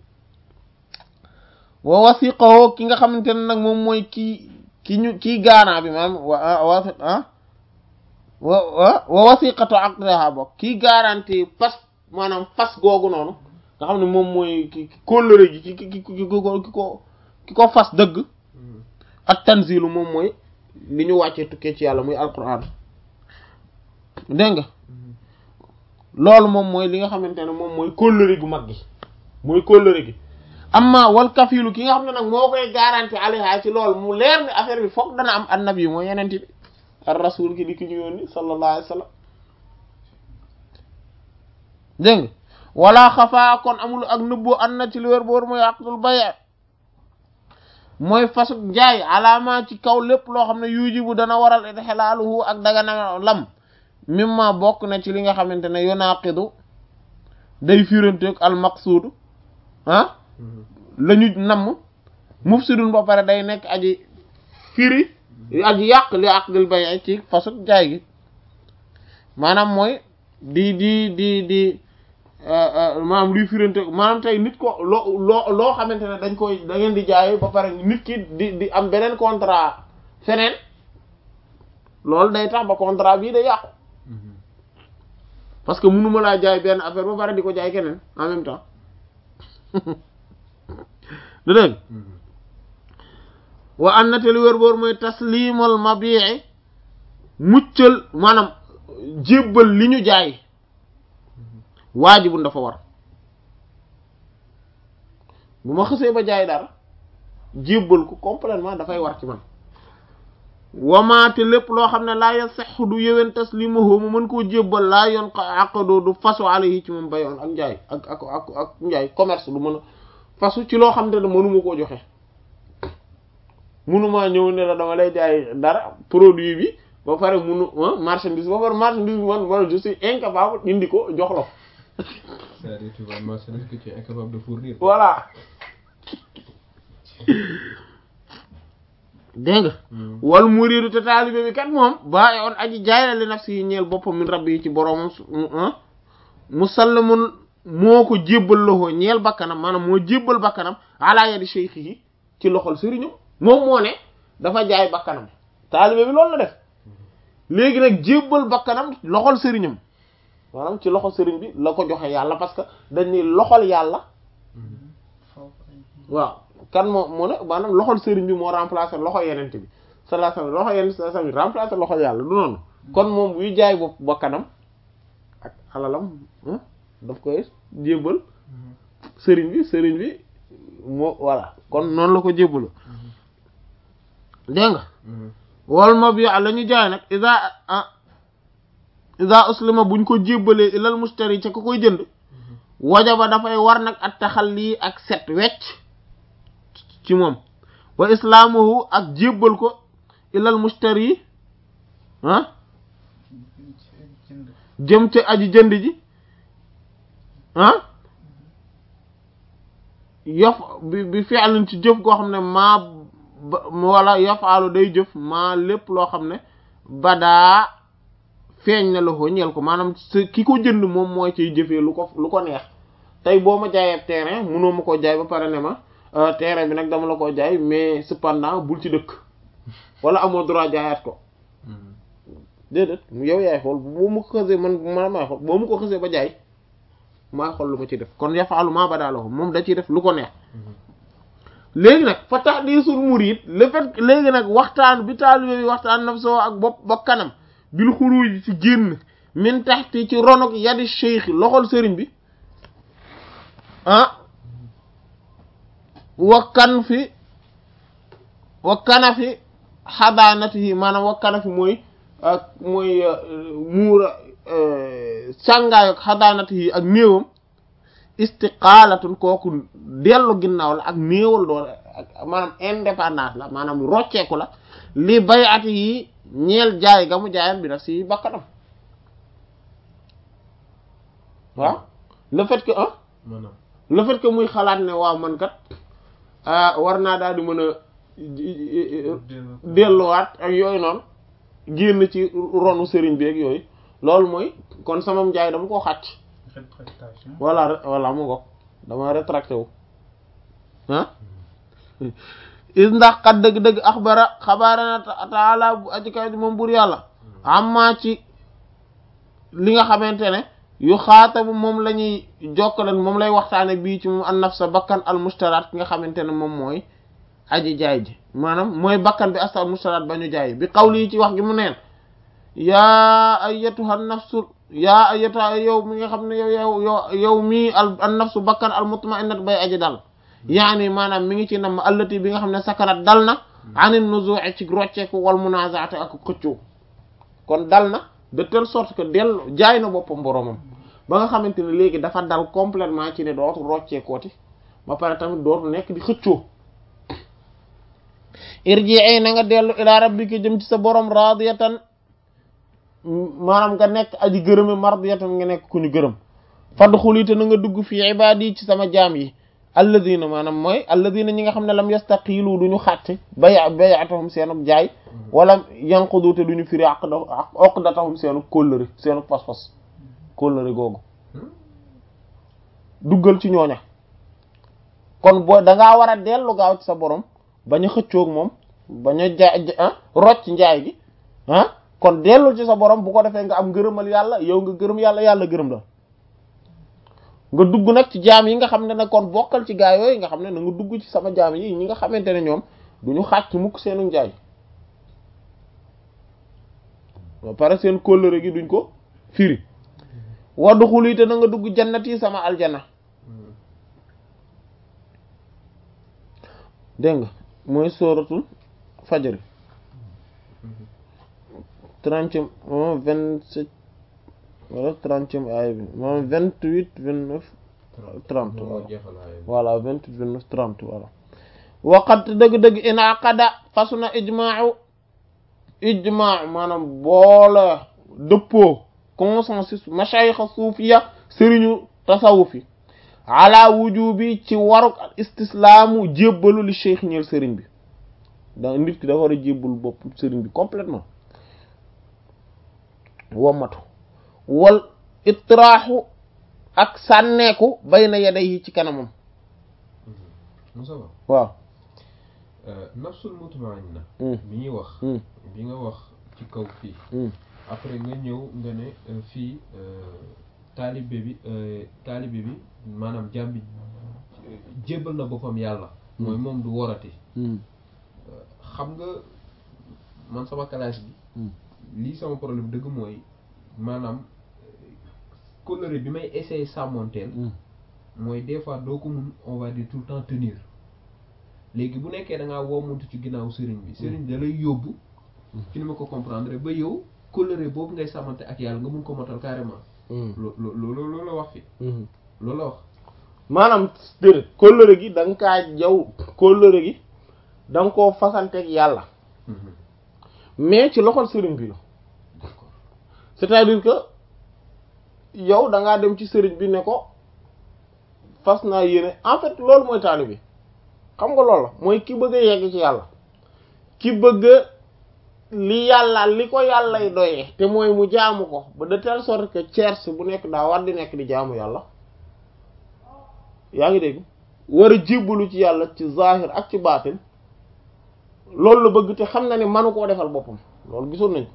wa wasiqahu ki nga xamante ne nag moom mooy kii ki ñu kii gaanaa bi maanaam wa wa ah wa wa wasiqatu aqdaha bokk kii garanti fas maanaam fas googu noonu nga xam ne moom mooy ki kóllëre gi ki ki ki ki ko ki ko fas dëgg ak tanzilu moom mooy li ñu wàccee tukkee ci yàlla muy alquran dégg nga loolu moom mooy li nga xamante ne moom mooy kóllëre gu mag gi mooy kóllëre gi amma wal kafilu ki nga xam ne nag moo koy garanti alayha ci loolu mu leer ni affaire bi foog dana am annabi mooy yenente bi ar rasul ki di ki ñu yónni sallallahu alayhi wa sallam dégg nga wala xafaa kon amul ak nëbboo an na ci li wér boor mooy aqdul bay' mooy fasu jaay alaama ci kaw lépp loo xam ne yujibu dana waral idxilaaluhu ak dagana lam mimma bokk na ci li nga xamante ne yunaqidu day firanteeg al maqsuud ah lañu namm mufsidun ba pare day nekk aji firi aji yàq li aqdul bay' ci fasu jaay gi maanaam mooy di di di di maanaam luy firante maanaam tey nit ko loo loo loo xamante ne dañ koy da ngeen di jaay ba pare nit ki di di am beneen contrat feneen loolu day tax ba contrat bii day yàqu parce que mënuma laa jaay benn affaire ba pare di ko jaay keneen en même temps da dégg wa an natali wér boor mooy taslimal mabii muccal maanaam jébbal li ñu jaay waajibun dafa war bu ma xësee ba jaay dara jébbal ko complètement dafay war ci man wamaate lépp loo xam ne laa yasihhu du yëwen taslimuhu mu mën koo jébbal laa yoon aqdo du fasu alayhi ci moom bayoon ak njaay ak ak ak ak njaay commerce du mën a fasu ci loo xam ne mënuma koo joxe mënuma ñëw ne la dama lay jaay dara produit bi ba pare munu marchandise ba pare marchandise bi man man je suis incapable indi ko jox la. C'est-à-dire tu vas marchandise que tu es incapable de fournir. Voilà. dégg nga. wal muriidu te taalibe bi kat moom bàyyi on aji jaay la li nafsi yi ñeel boppam min rabbi yi ci boromam musallamun moo ko jébbal loxo ñeel bakkanam maanaam moo jébbal bakkanam ala yadi shaykhi yi ci loxol sëriñam moom moo ne dafa jaay bakkanam taalibe bi loolu la def. léegi nag jébbal bakkanam loxol sëriñam maanaam ci loxol sëriñ bi la ko joxe yàlla parce que dañ ni loxol yàlla waaw kan moo mu ne maanaam loxol sëriñ bi moo remplacer loxo yenente bi sallallahu alayhi wasallam loxo yenente sallallahu alayhi wasallam remplacer loxo yàlla du noonu kon moom buy jaay bopp ba kanam ak alalam daf koy jébbal sëriñ bi sëriñ bi moo voilà kon noonu la ko jébbalu dégg nga wal ma bi la ñu jaay nag isa isa uslima buñ ko jébbalee ilal mustari ca ko koy jënd wajaba dafay war nag at taxalli ak set wecc ci moom wa islaamuhu ak jébbal ko ilal mustari ah jëm ca aji jënd ji ah yof bi bi fi'lin ci jëf goo xam ne maa wala yafaalu day jëf maa lépp loo xam ne badaa feeñ na la ko ñeel ko maanaam ki ko jënd moom mooy ciy jëfee lu ko lu ko neex tey boo ma jaayee terrain mënoo ma koo jaay ba pare ne ma terrain bi nag dama la koo jaay mais cependant bul ci dëkk wala amoo droit jaayaat ko déedéet yow yaay xool boo mu ko xësee man man maay xool boo mu ko xësee ba jaay maa xool lu ma ci def kon yafaalu maa badaa la ko moom da ciy def lu ko neex léegi nag fa tahdisul murid le fait léegi nag waxtaan bi taalibe bi waxtaan naf soo ak bopp ba kanam bil xuruj ci génn min taxti ci ronok yadi cheikh loxol sëriñ bi ah wakkan fi wakkana fi xadaanatihi maanaam wakkana fi mooy mooy muura sàngaay ak xadaanatihi ak néewam istiqaalatun kooku dellu ginnaaw la ak néewal doole ak maanaam indépendance la maanaam rocceeku la li bayati yi ñeel jaay ga mu jaayan bi nag si bakkanam waaw le fait que ah le fait que muy xalaat ne waaw man kat war naa daal di mën a delluwaat ak yooyu noonu génn ci ronu sëriñ bi ak yooyu loolu mooy kon samam njaay dama koo xàcc voilà voilà mu ngo dama rétracté wu ah is ndax kat dëgg-dëgg axbara xabaarana taala bu ajikaay di moom bur yàlla amma ci li nga xamante ne yu xaatabu moom la ñuy jokkalan moom lay waxtaane bii ci moom an nafsa bakkan al mustaraat ki nga xamante ne moom mooy aji jaay ji maanaam mooy bakkan bi asta al mustaraat ba ñu jaay bi xawli yi ci wax gi mu neen yaa ayyatuha nafsul yaa ayyatuha yow mi nga xam ne yow yow yow yow mii al an nafsu bakkan al mutma'innat bay aji dal yaani maanaam mi ngi ci nam allati bi nga xam ne sakarat dal na anin nuzu'i ci rocceeku wal munazaati ak xëccoo kon dal na de telle sorte que dellu jaay na boppam boromam ba nga xamante ne léegi dafa dal complètement ci ne dootu rocceekooti ba pare tamit dootu nekk di xëccoo irji'i na nga dellu ila rabbika jëm ci sa borom radiyatan maanaam nga nekk aji gërëme mardiyatan nga nekk ku ñu gërëm fadxulite na nga dugg fii ibadi ci sama jaam yi alladina maanaam mooy alladina ñi nga xam ne lam yastaqilu duñu xàtte bay bayatahum seenuk jaay wala yanqudu te duñu firi aqda uqdatahum seenuk kóllëre seenuk pas-pas kóllëre googu duggal ci ñooña kon boo dangaa war a dellu gaaw ci sa borom bañ a xëccoog moom bañ a jaay rocc njaay gi ah kon dellu ci sa borom bu ko defee nga am ngërëmal yàlla yow nga gërëm yàlla yàlla gërëm la nga dugg nag ci jaam yi nga xam ne nag kon bokkal ci gaa yooyu nga xam ne na nga dugg ci sama jaam yi ñi nga xamante ne ñoom duñu xàcc mukk seenu njaay ba pare seen kóllëre gi duñ ko firi waddu xulite na nga dugg jannat yi sama aljana dégg nga mooy sóoratul fajri trentième vingt-sept wala trentième aaya bi moom vingt-huit vingt-neuf trente voilà vingt-huit vingt-neuf trente voilà waqat dëgg-dëgg inaqada fasu na ijma'u ijma' maanaam boole dëppoo consensus mashayikha suufiya sëriñu tasawufi ala wujubi ci waruk al istislaamu jébbalu li cheikh ñeel sëriñ bi da nit ki dafa war a jébbal bopp sëriñ bi complètement womatu wal itraaxu ak sànneeku bayna yadayhi ci kanamam Moussa waaw nafsul mutma'inna bi ñuy wax bi nga wax ci kaw fii après nga ñëw nga ne fii taalibe bi taalibe bi maanaam jaam bi jébbal na boppam yàlla mooy moom du worati xam nga man sama classe bi lii sama problème dëgg mooy maanaam coloré bi may essayer sàmmonteel mooy des fois doo ko mun on va dire tout le temps tenir léegi bu nekkee da ngaa woomuntu ci ginnaaw sëriñ bi sëriñ da lay yóbbu ci ni ma ko comprendre ba yow coloré boobu ngay sàmmante ak yàlla nga mun ko motal carrément loo loo loolu la wax fi loolu la wax maanaam déedéet kóllëre gi da nga kaa jaw kóllëre gi da nga koo fasanteeg yàlla mais ci loxol sëriñ bi la c'est-à-dire que yow da ngaa dem ci sëriñ bi ne ko fas naa yéene en fait loolu mooy taalibe bi xam nga loolu la mooy ki bëgg a yegg ci yàlla ki bëgg li yàlla li ko yàllay doyee te mooy mu jaamu ko ba de telle sorte que tierce bu nekk daa war di nekk di jaamu yàlla yaa ngi dégg war a jébbalu ci yàlla ci zahir ak ci baatin loolu la bëgg te xam na ne manu koo defal boppam loolu gisoon nañ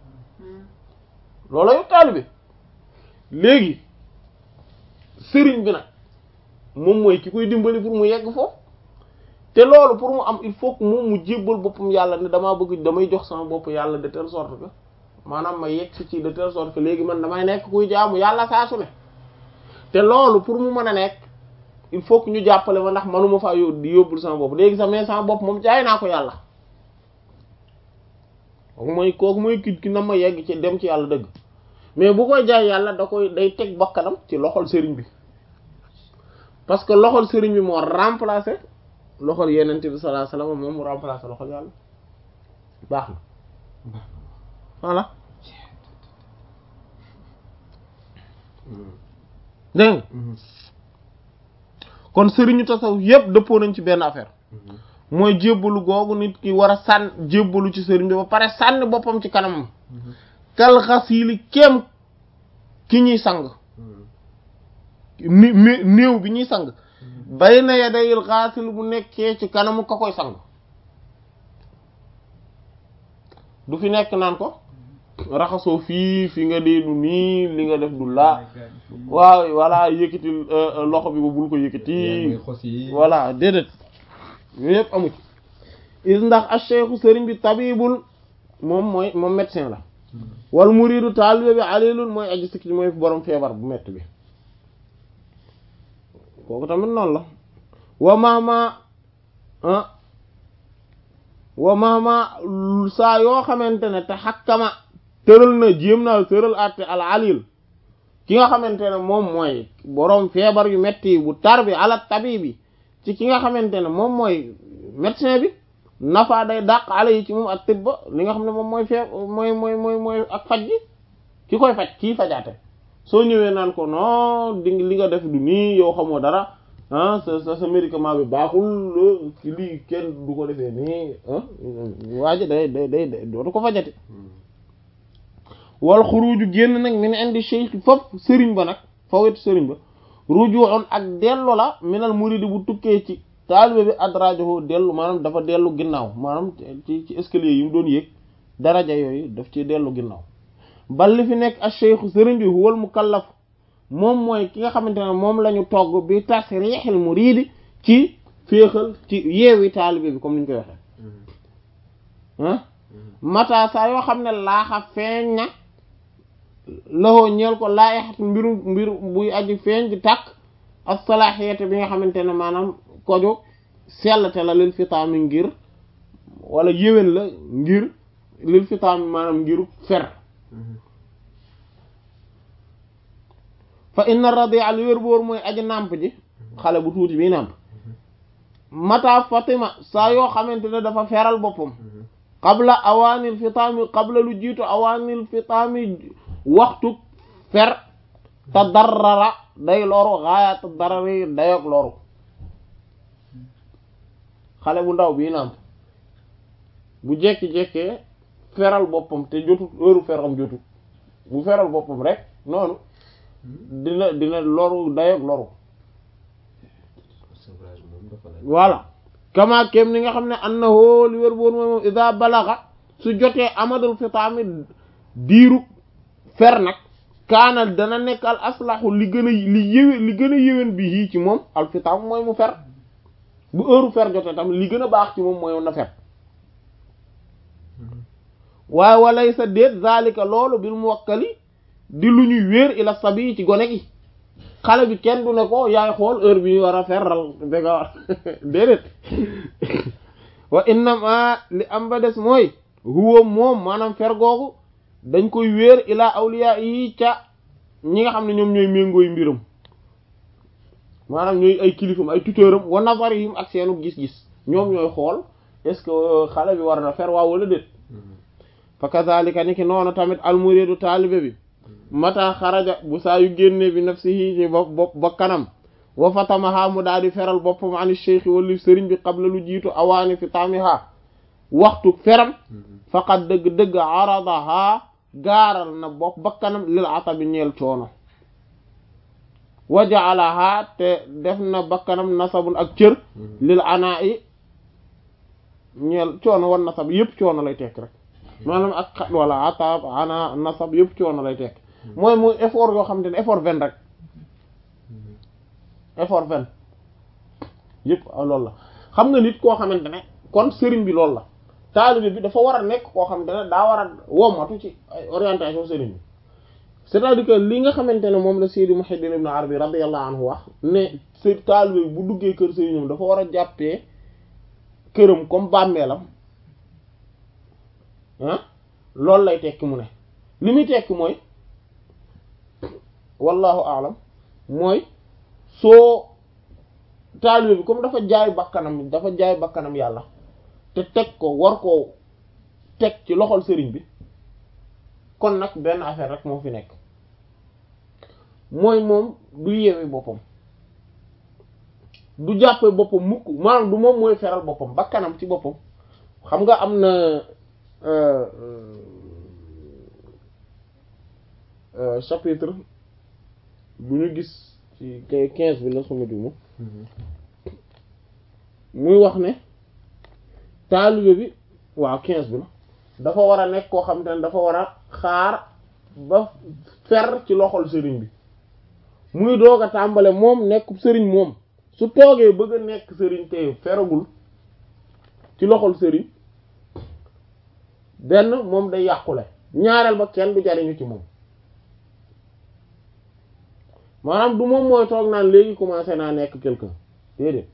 loolu yu taalibe léegi sëriñ bi nag moom mooy ki koy dimbali pour mu yegg foofu te loolu pour mu am il faut que moom mu jébbal boppam yàlla ne damaa bëgg damay jox sama bopp yàlla de telle sorte que maanaam ma yegg si ci de telle sorte que léegi man damay nekk kuy jaamu yàlla saa su ne te loolu pour mu mën a nekk il faut que ñu jàppale ma ndax manuma faa yób di yóbbul sama bopp léegi sax mais sama bopp moom jaay naa ko yàlla kooku mooy kooku mooy ki ki na ma yegg ci dem ci yàlla dëgg mais bu koy jaay yàlla da koy day teg bakkanam ci loxol sëriñ bi parce que loxol sëriñ bi moo remplacé loxol yenent bi sallallahu alayhi wasallam moom mu remplacé loxol yàlla baax na voilà dégg kon sëriñu tasawuf yépp dëppoo nañ ci benn affaire mooy jébbalu googu nit ki war a sànn jébbalu ci sëriñ bi ba pare sànni boppam ci kanamam kal xasiili kéem ki ñuy sang ni néew bi ñuy sang bay na yadayil xaasil bu nekkee ci kanamu ka koy sang du fi nekk naan ko raxasoo fii fi nga dee du nii li nga def du laa waaw voilà yëkkati loxo bi ba bul ko yëkkati voilà déedéet yooyu yëpp amu ci is ndax acheikhu sëriñ bi tabibul moom mooy moom médecin la wal muridu taalibe bi alilul mooy aji sikki mooy borom feebar bu metti bi kooku tamit noonu la wa mama ah wa mama saa yoo xamante ne te xakkama tëral na jéem naa tëral àtte al alil ki nga xamante ne moom mooy boroom feebar yu metti bu tar bi ala tabi bi ci ki nga xamante ne moom mooy médecin bi nafa day dàq ala yi ci moom ak tibba li nga xam ne moom mooy fee mooy mooy mooy mooy ak faj gi ki koy faj kii fajaate soo ñëwee naan ko non di li nga def du nii yow xamoo dara ah sa sa sa médicament bi baaxul lii kenn du ko defee nii ah waaja day day day dootu ko fajate wal xuruju génn nag min indi cheikh foofu sëriñ ba nag fa wetu sëriñ ba rujuun ak dellu la minal muridi bu tukkee ci taalibe bi adrajahu dellu maanaam dafa dellu ginnaaw maanaam ci ci escalier yi mu doon yéeg daraja yooyu daf ci dellu ginnaaw bal li fi nekk ak cheikh sëriñ bi huwal mukallaf moom mooy ki nga xamante ne moom la ñu togg bi tasrihil muridi ci féexal ci yeewi taalibe bi comme ni ñu koy waxee ah mata saa yoo xam ne laaxa feeñ na loxoo ñeel ko laayaxat mbiru mbiru buy aji feeñ di tàkk ak salaaxiyate bi nga xamante ne maanaam koju sellte la lil fitaami ngir wala yéwén la ngir lil fitaami maanaam ngiru fer fa inna radia li wér boor mooy aji nàmp ji xale bu tuuti bi nàmp mata fatima saa yoo xamante ne dafa feral boppam qabla awaanil fitaami qabla lu jiitu awaanil fitaami waxtu fer te darara day loru gaaya te darari dayoog loru xale bu ndaw bii nàmp bu jekki-jekkee feral boppam te jotut heure feram jotut bu feral boppam rek noonu dina dina loru dayoog loru voilà kama kem ni nga xam ne annahu li wér boon mooy moom ida balaga su jotee amadul fitaami diiru fer nag kaana dana nekk al aslahu li gën a li yéwén li gën a yéwén bi yii ci moom al fitaam mooy mu fer bu heure fer jotee tam li gën a baax ci moom mooy na fer waaye walay sa déet zalika loolu bil muwakkali di lu ñuy wéer ila sabi ci gone gi xale bi kenn du ne ko yaay xool heure bi ñu war a ferral da nga war déedéet wa innama li am ba des mooy huwa moom maanaam fer googu dañ koy wéer ila awliya yi ca ñi nga xam ne ñoom ñooy méngooy mbiram maanaam ñooy ay kilifam ay tuteuram wa nazarihim ak seenu gis-gis ñoom ñooy xool est-ce que xale bi war na fer waaw wala déet fa kazalika ni ki noonu tamit almuridu taalibe bi mata xaraja bu saa yu génne bi nafsihi ci bopp bopp ba kanam wa fatamaha mu daal di feral boppam ani cheikh wala sëriñ bi qabla lu jiitu awaani fi tamiha waxtu feram faqat dëgg-dëgg aradaha gaaral na bopp ba kanam lil atabi ñeel coono wa ja'alaha te def na bakkanam nasabun ak cër lil anaa i ñeel coono wan nasab yëpp coono lay tekk rek maanaam ak xat wala atab ana nasab yëpp coono lay tekk mooy muy effort yoo xamante ne effort vingt rek effort vingt yëpp loolu la xam nga nit koo xamante ne kon sëriñ bi loolu la taalibe bi dafa war a nekk koo xamante ne daa war a womatu ci ay orientation sëriñ bi c'est-à-dire que li nga xamante ne moom la Seydi Muhyiddin Ibn Arabi radiyallahu anhu wax ne s taalibe bi bu duggee kër sëriñam dafa war a jàppee këram comme bàmmeelam ah loolu lay tekki mu ne li muy tekki mooy wallahu a'lam mooy soo taalibe bi comme dafa jaay bakkanam dafa jaay bakkanam yàlla te teg ko war koo teg ci loxol sëriñ bi kon nag benn affaire rek moo fi nekk mooy moom du yeewi boppam du jàppee boppam mukk maanaam du moom mooy feral boppam bakkanam ci boppam xam nga am na chapitre bu ñu gis ci quinze bi la sama jumu muy wax ne taalibe bi waaw quinze bi la dafa war a nekk koo xam te ne dafa war a xaar ba fer ci loxol sëriñ bi muy doog a tàmbale moom nekk sëriñ moom su toogee bëgg a nekk sëriñ te feragul ci loxol sëriñ benn moom day yàqule ñaareel ba kenn du jariñu ci moom maanaam du moom mooy toog naan léegi commencé naa nekk quelqu'un déedéet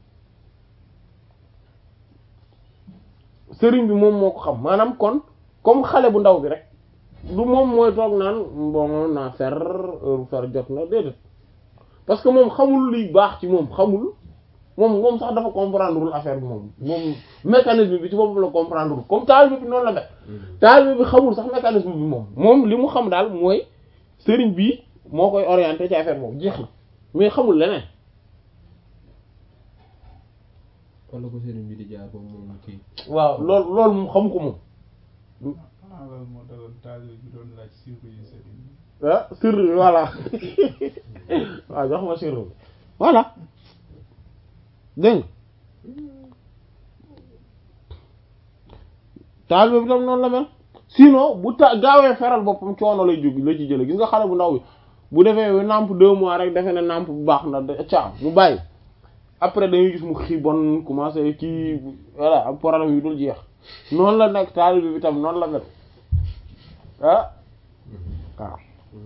sëriñ bi moom moo ko xam maanaam kon comme xale bu ndaw bi rek du moom mooy toog naan bon naa fer heure fer jot na déedéet parce que moom xamul luy baax ci moom xamul moom moom sax dafa comprendreul affaire bi moom moom mécanisme bi ci boppam la comprendre comme taalibe bi noonu la mel taalibe bi xamul sax mécanisme bi moom moom li mu xam daal mooy sëriñ bi moo koy orienté ci affaire moom jeex na mais xamul leneen. wala ko sëriñ bi di jaar boobu moom kii. waaw loolu loolu moom xamu ko moom. ah loolu moo taxoon taalibe bi doon laaj sirru yi sëriñ bi. ah sirru bi voilà waaw jox ma sirru bi voilà dégg nga taalibe bi tam noonu la mel sinon bu ta gaawee feral boppam coono lay jóg la ci jële gis nga xale bu ndaw bi bu defee nàmp deux mois rek defe ne nàmp bu baax na caam mu bàyyi après dañuy gis mu xiibon commencé kii voilà am problème yu dul jeex noonu la nekk taalibe bi tam noonu la mel ah waaw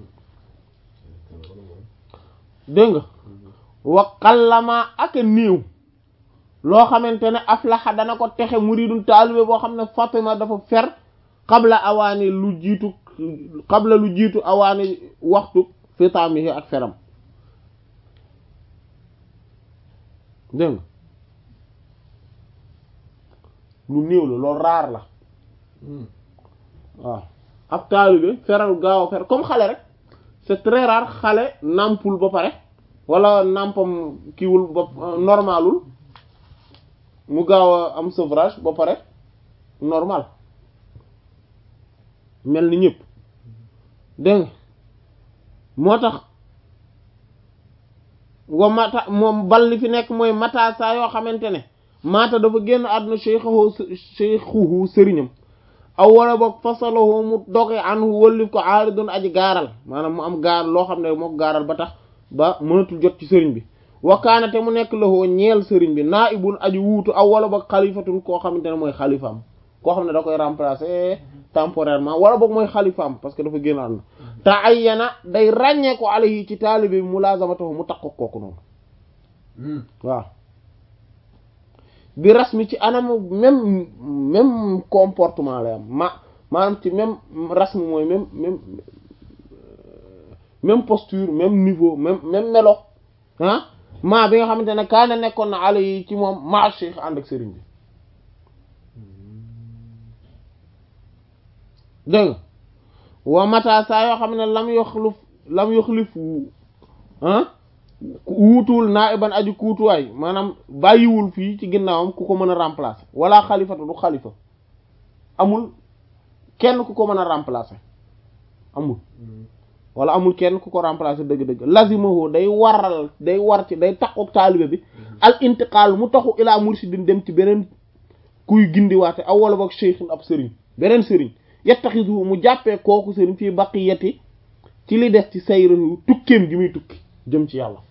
dégg nga wa qallama ak néew loo xamante ne aflaxa dana ko texe muridul taalibe boo xam ne Fatima dafa fer qabla awaani lu jiitu qabla lu jiitu awaani waxtu fitaamihi ak feram dégg nga lu néew la loolu raar la waaw ab taalibe feral gaaw a fer comme xale rek c'est très rare xale nàmpul ba pare wala nàmpam kiiwul ba normalul mu gaaw a am sevrage ba pare normal mel ni ñëpp dégg nga moo tax wa mata moom bal li fi nekk mooy mata saa yoo xamante ne mata dafa génn àdduna cheikhuhu cheikhuhu sëriñam aw wala boog fasalahu mu doge anhu wëllif ko aaridun aji gaaral maanaam mu am gaar loo xam ne moo ko gaaral ba tax ba mënatul jot ci sëriñ bi wakaana te mu nekk loxoo ñeel sëriñ bi naa ibun aju wuutu aw wala boog xalifatun koo xamante ne mooy xalifaam koo xam ne da koy remplacer temporairement wala boog mooy xalifaam parce que dafa génn àdduna te ay yana day ràññee ko alayhi ci taalibe bi mulazamatahu mu takk kooku noonu waaw bi rasmi ci anam même même comportement lay am ma maanaam ci même rasmi mooy même même même posture même niveau même même melo ah maa bi nga xamante ne kaana nekkoon na ala yi ci moom ma cheikh ànd ak sëriñ bi dégg nga wa mata saa yoo xam ne lam yoxluf lam yoxlif ah wuutuwul naa iban aju kuutuwaay maanaam bàyyiwul fii ci ginnaawam ku ko mën a remplacer wala xalifatu du xalifa amul kenn ku ko mën a remplacer amul wala amul kenn ku ko remplacer dëgg-dëgg lazimahu day waral day war ci day takkook taalibe bi al intiqal mu taxu ilaa mursidin dem ci beneen kuy gindiwaate aw wala boog cheikhin ab sëriñ beneen sëriñ yettaxidu mu jàppee kooku sëriñ fii baqiyati ci li des ci sayru tukkeem gi muy tukki jëm ci yàlla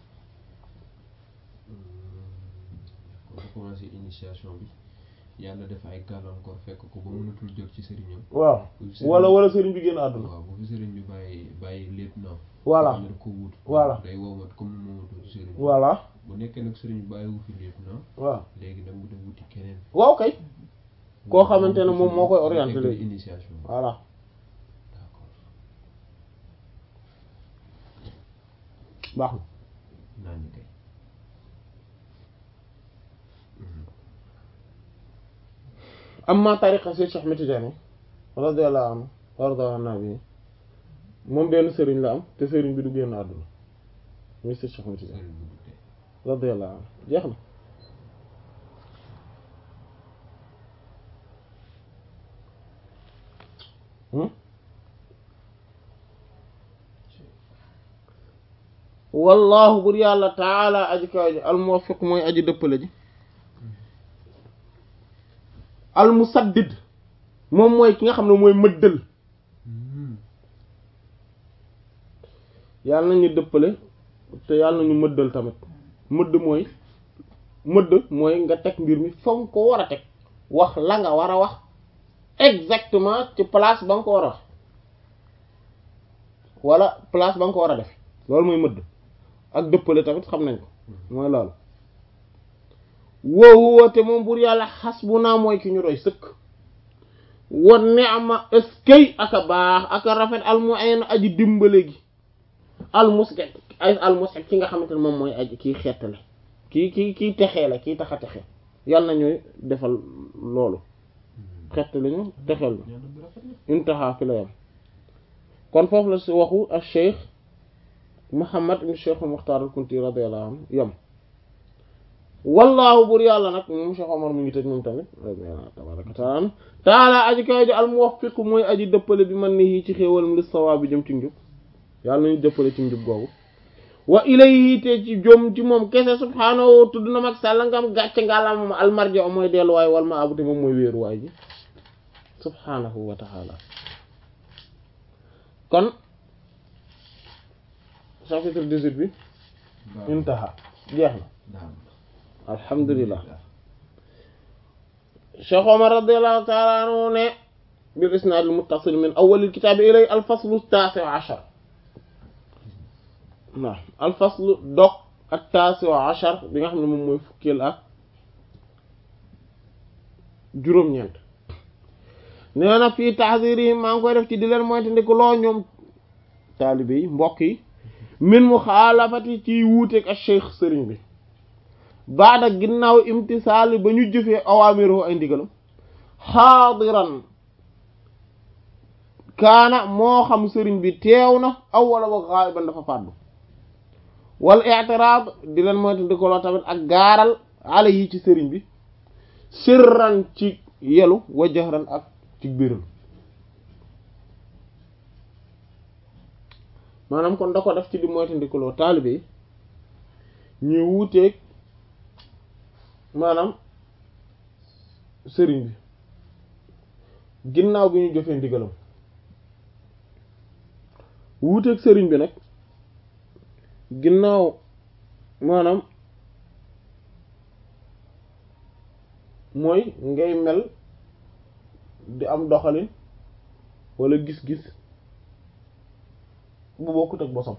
commencé initiation bi yàlla def ay gàllankoor fekk ko ba mënatul jot ci sëriñam waaw wala wala sëriñ bi génn àdduna waaw bu fi sëriñ bi bàyyi bàyyi lépp na voilà ko wut voilà day woomat comme moomatul sëriñ voilà bu nekkee nag sëriñ bi bàyyi wu fi lépp na waaw léegi nag mu dem wuti keneen waaw kay koo xamante ne moom moo koy orienté léegi initiation voilà d'accord baax na naa ñu kay amma tariqa si Cheikh Ahmed Tidiane radiyallahu anhu warda nabi moom benn sëriñ la am te sëriñ bi du génn àdduna muy si Cheikh Ahmed Tidiane radiyallahu anhu jeex na wallahu bur yàlla taala aji kaw ji al muwaffiq mooy aji dëppale ji al musaddid moom mooy ki nga xam ne mooy mëddal yàlla nañu dëppale te yàlla nañu mëddal tamit mëdd mooy mëdd mooy nga teg mbir mi fa nga ko war a teg wax la nga war a wax exactement ci place ba nga ko war a wax wala place ba nga ko war a def loolu mooy mëdd ak dëppale tamit xam nañ ko mooy loolu woowu te moom buur yàlla xasbunaa mooy ki ñu doy sëkk wa ni'ma eskay aka baax aka rafet almu'in aji dimbale gi almusket ay almusket ki nga xamante ne moom mooy aji kii xettale kii kii kii texee la kii taxa texe yàlla na ñuy defal loolu xettale ñu texeel na intaha fi la yam kon foofu la si waxu ak cheikh Muhammad ibn Cheikh Mukhtar al-Kunti radiyallahu anhu yam wallaahu bur yàlla nag moom Cheikh Omar mu ngi tëj moom tamit tabaraka taala taala aji kaw ji al muwaffiq mooy aji dëppale bi man ni ci xéewalam li sawaab bi jëm ci njub yàlla nañu dëppale ci njub googu wa ilayhi te ci jom ci moom kese subhaanahu tudd na mag sàlla ngam gàcce ngàlla moom almarja mooy delluwaay wal ma abute moom mooy wéeruwaay ji subhaanahu wa taala kon chapitre dix-huit bi intaha jeex na alhamdulillah Cheikh Omar radiyallahu ta'ala anhu ne bil isnad al muttasil min awwal al kitab ilay al fasl al tasi' ashar na al fasl dog ak tasi' ashar bi nga xam ne moom mooy fukkeel ak juróom-ñeent nee na fii tahzir yi maa ngi koy def ci di leen moyte ndiku loo ñoom taalibe yi mbokk yi min muxaalafati ci wuuteeg ak cheikh sëriñ bi baada ginnaaw imtisaali ba ñu jëfee awaamiru ay ndigalam xaadiran kaana moo xam sëriñ bi teew na aw wala ba xaaliban dafa fàddu wal i'tiraad di leen moyte ndikoloo tamit ak gaaral ala yi ci sëriñ bi sirran ci yelu wa jahran ak ci biral maanaam kon da ko def ci di moyte ndikoloo taalibe yi ñu wuuteeg maanaam sëriñ bi ginnaaw bi ñu jëfee ndigalam wuuteeg sëriñ bi nag ginnaaw maanaam mooy ngay mel di am doxalin wala gis-gis bu bokkut ak bosam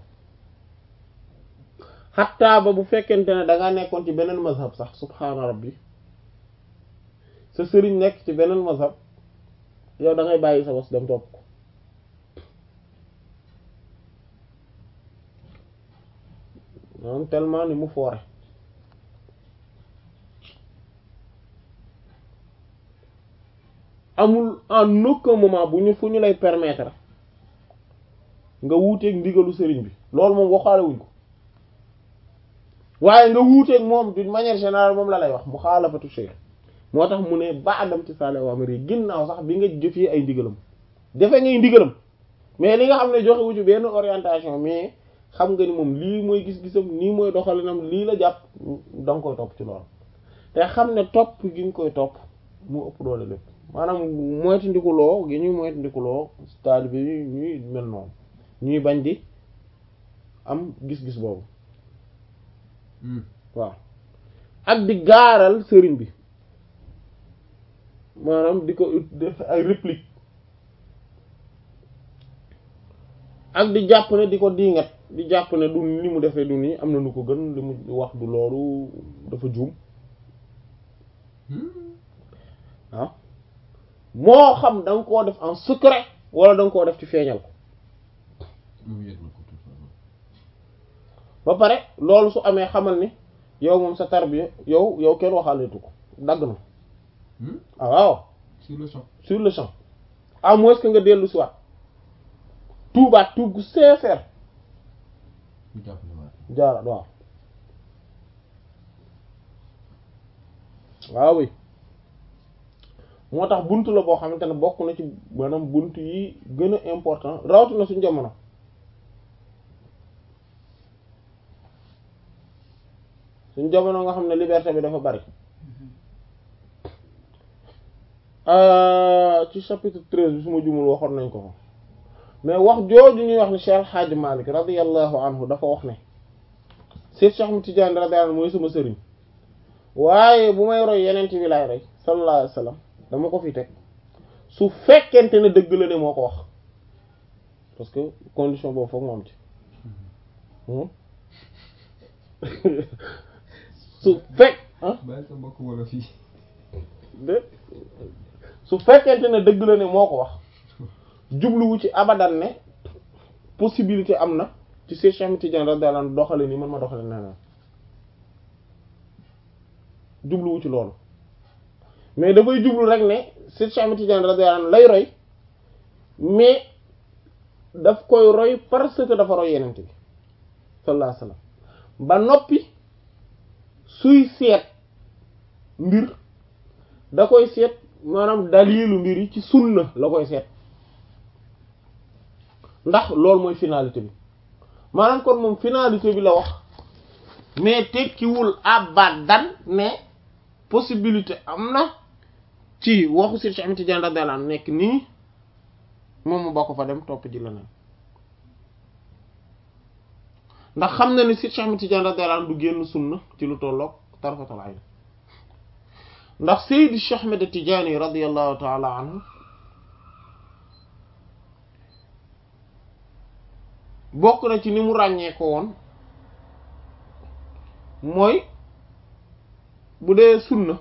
xattaa ba bu fekkente ne dangaa nekkoon ci beneen mazhab sax subhaana rabbi sa sëriñ nekk ci beneen mazhab yow da ngay bàyyi sa bos dem topp ko maanaam tellement ni mu foore amul en aucun moment bu ñu fu ñu lay permettre nga wuuteeg ndigalu sëriñ bi loolu moom waxaale wuñ ko waaye nga wuuteeg moom d'une manière générale moom la lay wax mu xaalafatu cheikh moo tax mu ne ba'dam ci saale waamari ginnaaw sax bi nga jëfee ay ndigalam defe ngay ndigalam mais li nga xam ne joxe wu ci benn orientation mais xam nga ni moom lii mooy gis-gisam nii mooy doxalinam lii la jàpp da nga koy topp ci loolu te xam ne topp gi nga koy topp mu ëpp doole lépp maanaam moytu ndikuloo gi ñuy moytu ndikuloo taalibe yi ñuy mel noonu ñuy bañ di am gis-gis boobu waaw ak di gaaral sëriñ bi maanaam di ko def ay réplique ak di jàpp ne di ko diingat di jàpp ne du li mu defee du nii am na nu ko gën li mu wax du loolu dafa juum waaw moo xam da nga koo def en secret wala da nga koo def ci feeñal ko ba pare loolu su amee xamal ni yow moom sa tarbiya yow yow kenn waxaaleetu ko dagg na ah waaw sur le champ sur le champ à moins que nga dellu si waat tuubaat tuub gu sincère jaaraat waaw waaw oui moo tax buntu la boo xamante ne bokk na ci maanaam buntu yi gën a important rawatina suñu jamono suñu jamono nga xam ne liberté bi dafa bari ci chapitre treize bi su ma jumul waxoon nañ ko fa mais wax jooju ñuy wax ne Cheikh Hadj Malick radiyallahu anhu dafa wax ne Seex Cheikh Ahmad Tidiane radiyallahu anhu mooy sama sëriñ waaye bu may roy yeneen ci bi laay roy sallallahu alayhi wa sallam dama ko fi teg su fekkente ne dëgg la ne moo ko wax parce que condition boobu foog mu am ci su fekk ah bàyyi sa mbokk wala fii de su fekkente ne dëgg la ne moo ko wax jubluwu ci abadan ne possibilité am na ci Seex Cheikh Ahmad Tidiane radiyallahu anhu doxale nii man ma doxale neneen jubluwu ci loolu mais dafay jublu rek ne Seex Cheikh Ahmad Tidiane radiyallahu anhu lay roy mais daf koy roy parce que dafa roy yenente bi sallallahu alayhi wasallam ba noppi suy seet mbir da koy seet maanaam dalilu mbir yi ci sunna la koy seet ndax loolu mooy finalité bi maanaam kon moom finalité bi la wax mais tekkiwul abadan ne possibilité am na ci waxu Seex Ahmad Tidiane radiyallahu anhu nekk nii moom mu bokk fa dem topp ji la ne ndax xam na ni Seex Ahmad Tidiane radiyallahu anhu du génn sunna ci lu tolloog tarfatal ayn ndax Seydi Cheikh Ahmad Tidiane radiyallahu ta'ala anhu bokk na ci ni mu ràññee ko woon mooy bu dee sunna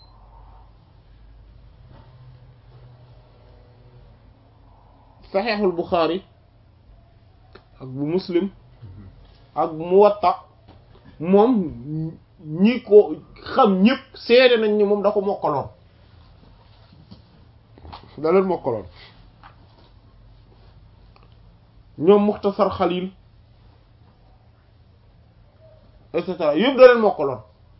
saxeexul Buxaari ak bu Muslim ak bu Muwatta moom ñi ko xam ñépp seede nañ ni moom da ko mokkaloon da leen mokkaloon ñoom Muxtasar Xalil et cetera yëpp da leen mokkaloon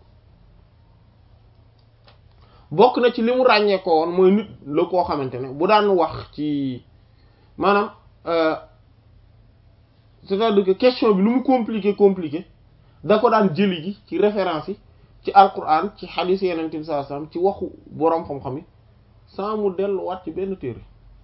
bokk na ci li mu ràññee ko woon mooy nit la koo xamante ne bu daan wax ci maanaam c'est-à-dire que question bi lu mu compliqué compliqué da ko daan jëli ji ci référence yi ci alquran ci xadiis Yonent bi sallallahu alayhi wasallam ci waxu boroom xam-xam yi sans mu delluwaat ci benn téere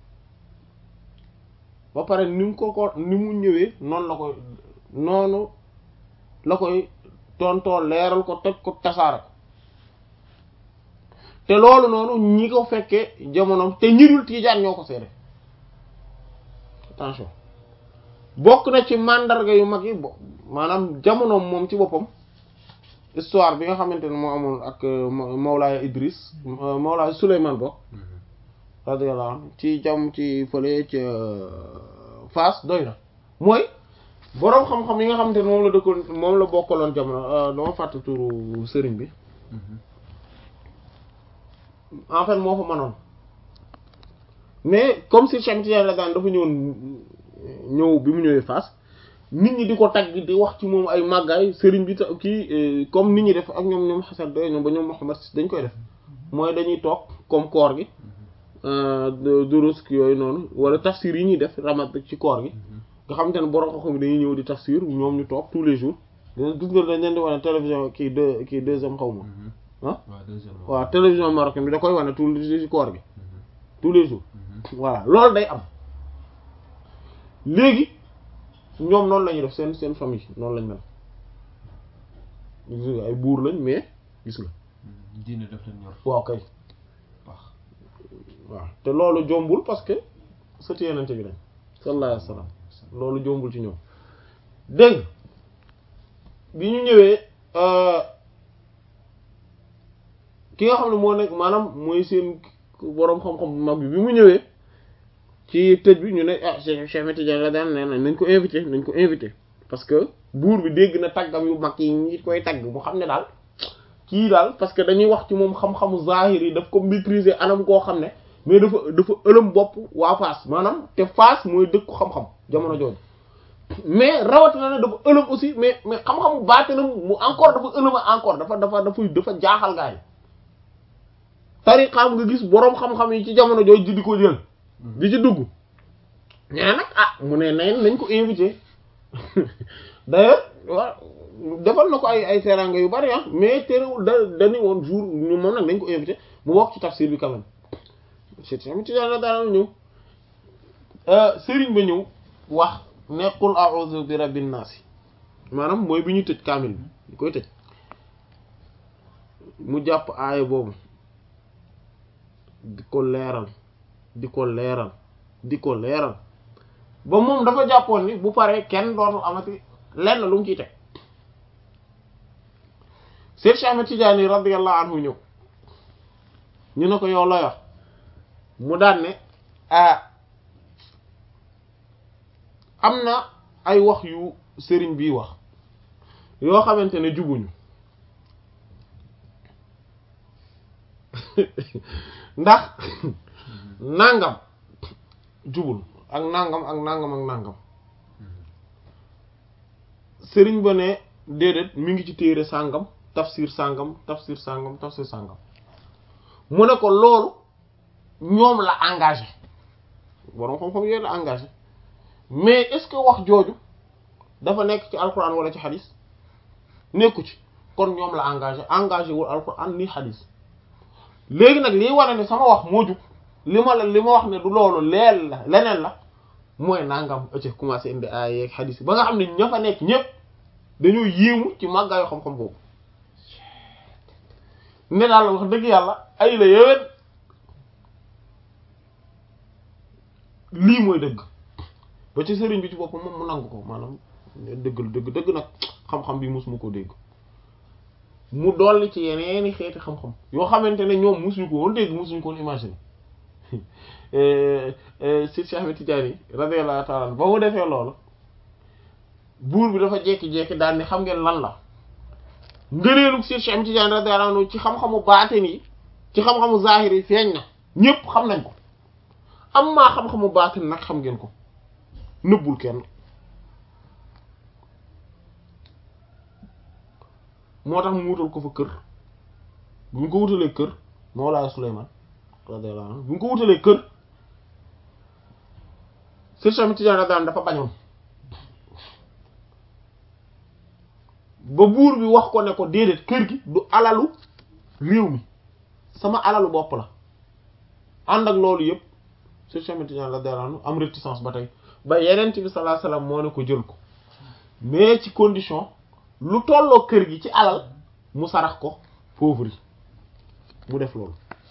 ba pare ni mu ko ko ni mu ñëwee noonu la koy noonu la koy tontoo leeral ko toj ko tasaare ko te loolu noonu ñi ko fekkee jamonoom te ñi dul tiijaan ñoo ko seede attention bokk na ci mandarga yu mag yi bo maanaam jamonoom moom ci boppam histoire bi nga xamante ne moo amoon ak Mawlaaya Idris Mawlaaya Souleymane bokk radiyallahu anhu ci jam ci fële ca Fass doy na mooy boroom xam-xam yi nga xamante ne moom la dëkkoon moom la bokkaloon jamono dama fàtte turu sëriñ bi en fait moo fa mënoon mais comme si Cheikh Tidiane la daan dafa ñëwoon ñëw bi mu ñëwee Fass nit ñi di ko tagg di wax ci moom ay màggaay sëriñ bi ta kii comme nit ñi def ak ñoom ñoom Xasan doy ñoom ba ñoom Muhammad dañ koy def mooy dañuy toog comme koor gi durus yooyu noonu wala tafsir yi ñuy def ramat ci koor gi nga xamante ne borom xam-xam dañuy ñëw di tafsir ñoom ñu toog tous les jours gis nga dañ leen di wane télévision kii deux kii deuxième xaw ma ah waaw télévision marocaine bi da koy wane tous les koor gi tous les jours voilà loolu day am léegi ñoom noonu la ñuy def seen seen famille noonu lañ mel gis nga ay buur lañ mais gis nga diine def leen ñor waaw kay waaw te loolu jombul parce que sëti yenente bi lañ sallallahu alayhi wasallam loolu jombul ci ñoom dégg bi ñu ñëwee ki nga xam ne moo nekk maanaam mooy seen boroom xam-xam bu mag bi bi mu ñëwee ci tëj bi ñu ne ah Cheikh Tidiane la daan nee na nañ ko invité nañ ko invité parce que buur bi dégg na taggam yu mag yi ñi koy tagg mu xam ne daal kii daal parce que dañuy wax ci moom xam-xamu zahir yi daf ko maîtriser anam koo xam ne mais dafa dafa ëlëm bopp waa Fass maanaam te Fass mooy dëkku xam-xam jamono jooju mais rawatina ne dafa ëlëm aussi mais mais xam-xamu baatinam mu encore dafa ëlëm encore dafa dafa dafa dafa jaaxal gaa yi tariqaam nga gis boroom xam-xam yi ci jamono jooju di ko jël di ci dugg ñaa nag ah mu ne nañ nañ ko invité d'ailleurs waaw defal na ko ay ay teranga yu bari ah mais terewul da dañu woon jour ñu moom nag dañ ko invité mu bokk ci tafsir bi quand même c'est tamit ci daana daana ñëw sëriñ ba ñëw wax nequl a'udhu bi rabbin nas maanaam mooy bi ñu tëj kaamil bi ñu koy tëj mu jàpp aaya boobu di ko leeral di ko leeral di ko leeral ba moom dafa jàppoon ni bu paree kenn dootul amati lenn lu mu ciy teg Seex Cheikh Ahmed Tidiane radiyallahu anhu ñëw ñu ne ko yow la wax mu daan ne ah am na ay wax yu sëriñ bii wax yoo xamante ne jubuñu ndax nangam jubul ak nangam ak nangam ak nangam sëriñ ba ne déedéet mi ngi ci téere sàngam tafsir sàngam tafsir sàngam tafsir sàngam mu ne ko loolu ñoom la engagé borom xam-xam yooyu la engagé mais est-ce que wax jooju dafa nekk ci alquran wala ci xadis nekku ci kon ñoom la engagé engagé wul alquran ni xadis léegi nag lii wane ne sama wax moo jub li ma la li ma wax ne du loolu leel la leneen la mooy nangam ëcc commencé indi ay yeeg xadis ba nga xam ne ña fa nekk ñëpp dañoo yéemu ci màggaayu xam-xam boobu ne daal wax dëgg yàlla ay la yéwén lii mooy dëgg ba ci sëriñ bi ci boppam moom mu nangu ko maanaam dëgg la dëgg dëgg nag xam-xam bi mosuma ko dégg mu dolli ci yeneeni xeeti xam-xam yoo xamante ne ñoom mosuñu ko woon dégg mosuñu ko woon imaginer si Cheikh Ahmed Tidiane radiyallahu ta'ala ba mu defee loolu buur bi dafa jekki-jekki daal ni xam ngeen lan la ngëneelu si Cheikh Ahmed Tidiane radiyallahu anhu ci xam-xamu baatin yi ci xam-xamu zahir yi feeñ na ñépp xam nañ ko am maa xam-xamu baatin nag xam ngeen ko nëbbul kenn moo tax mu wutal ko fa kër bu ñu ko wutalee kër Mawlaaya Souleymane radiyallahu anhu bu ñu ko wutalee kër Cheikh Ahmed Tidiane radiyallahu dafa bañoon ba buur bi wax ko ne ko déedéet kër gi du alalu réew mi sama alalu bopp la ànd ak loolu yëpp Cheikh Ahmed Tidiane radiyallahu anhu am réticence ba tey ba Yonent bi sallallahu alayhi wasallam moo ne ko jël ko mais ci condition lu tolloo kër gi ci alal mu sarax ko pauvre yi mu def loolu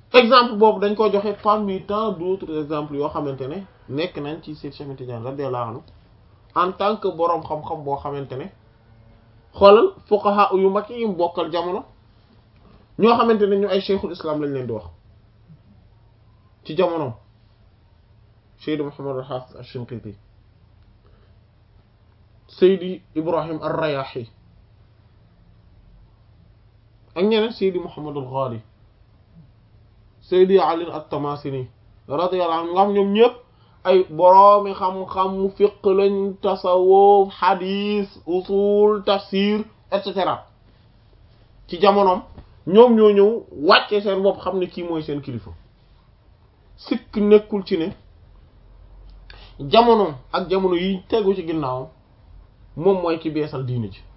exemple boobu dañ ko joxe parmi tant d'autres exemples yoo xamante ne nekk nañ ci Seyd Cheikh Ahmed Tidiane radiyallahu anhu en tant que boroom xam-xam boo xamante ne xoolal fuqaha yu mag yi mu bokkal jamono ñoo xamante ne ñu ay cheikhul islam lañ leen di wax ci jamonoom Seydi Muhammad al-Hafiz al-Shinqiti Seydi Ibrahim ar-Rayahi ak ñeneen Seydi Muhammad al-Ghali Seydi Ali at-Tamasini radiyallahu anhu nga xam ñoom ñëpp ay boroomi xam-xam fiqh lañ tasawuf hadith usul tafsir et cetera ci jamonoom ñoom ñoo ñëw wàcce seen bopp xam ne kii mooy seen kilifa sikk nekkul ci ne jamonoom ak jamono yi tegu ci ginnaawam moom mooy ki beesal diine ci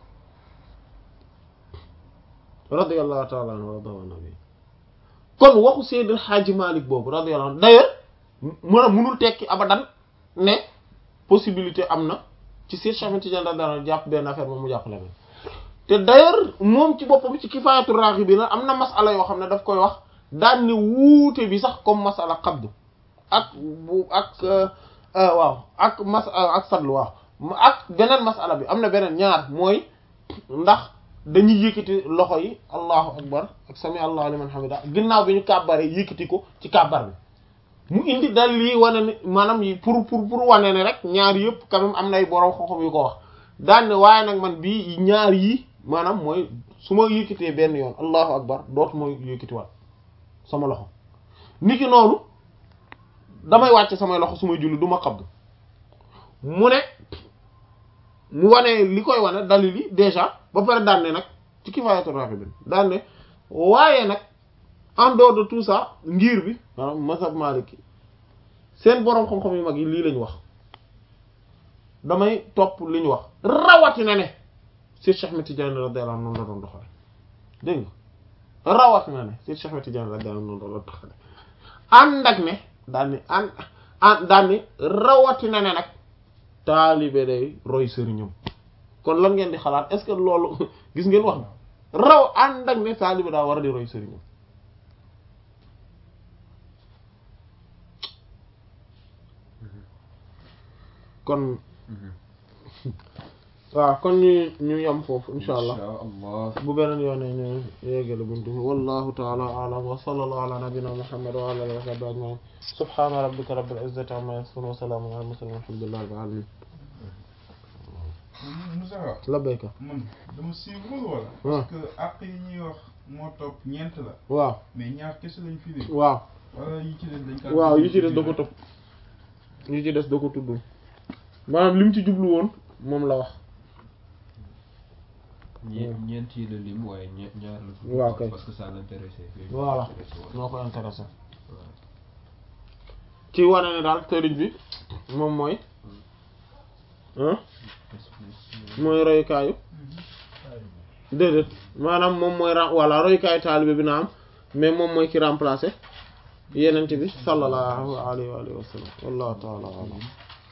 radiyallahu ta'ala anhu wa nabi kon waxu Seydil Hadji Malick boobu radiyallahu anhu d'ailleurs mën a mënul tekki abadan ne possibilité am na ci Seyd Cheikh Ahmed Tidiane radiyallahu anhu jàpp benn affaire moom mu jàpp leneen te d'ailleurs moom ci boppam ci Kifaayatu Raaxibiina am na masala yoo xam ne daf koy wax daan ne wuute bi sax comme masala qabd ak bu ak waaw ak mas ak sadlu waaw ak beneen masala bi am na beneen ñaar mooy ndax dañuy yëkkati loxo yi allahu akbar ak sami allahu liman hamida ginnaaw bi ñu kàbbaree yëkkati ko ci kàbbar bi mu indi dal lii wane ne maanaam yi pour pour pour wane ne rek ñaar yëpp quand même am na ay borom xoxom yu ko wax daan ne waaye nag man bii ñaar yi maanaam mooy su ma yëkkatee benn yoon allahu akbar dootu ma yëkkatiwaat sama loxo niki noonu damay wàcce samay loxo su may julli du ma xabdu mu ne mu wane li koy wane dalil yi déjà ba pare daan ne nag ci Kifaayatu Raaxibiin daan ne waaye nag en dehors de tout ça ngir bi maanaam mazhab Maliki seen boroom xam-xam yu mag yi lii lañu wax damay topp li ñu wax rawatina ne Seyd Cheikh Ahmed Tidiane radiyallahu anhu noonu la doon doxale dégg nga rawatina ne Seyd Cheikh Ahmed Tidiane radiyallahu anhu noonu la doon doxale ànd ak ne daan ne ànd ànd daan ne rawatina ne nag taalibe day roy sëriñam kon lan ngeen di xalaat est-ce que loolu gis ngeen wax na raw ànd ak ne taalibe daa war a di roy sëriñam kon waaw kon ñu ñu yam foofu insha allah bu beneen yoone ñu yeggale buntu wallahu ta'ala a'lam wa sallallahu ala nabiyyina muhammad wa ala alihi wa sahbihi ajma'in subhana rabbika rabbil izzati amma yasifun wa salamun ala mursalin walhamdulillahi rabbil alamin Moussa labbayka man dama suivre wala parce que àq yi ñuy wax moo topp ñeent la waaw mais ñaar kese lañ fi dégg waaw wala yi ci des dañ ko waaw yi ci des da ko topp yi ci des da ko tuddul maanaam li mu ci jublu woon moom la wax ñeent ñeent yi la lim waaye ñeent ñaar la. waaw kay parce que ça l'intéressait. voilà moo ko intéressé ci wane ne daal sëriñ bi moom mooy mooy roykaayu déedéet maanaam moom mooy ra voilà roykaayu taalibe bi na am mais moom mooy ki remplacer yenente bi sallallahu alayhi wa alihi wa sallam wallahu ta'ala a'lam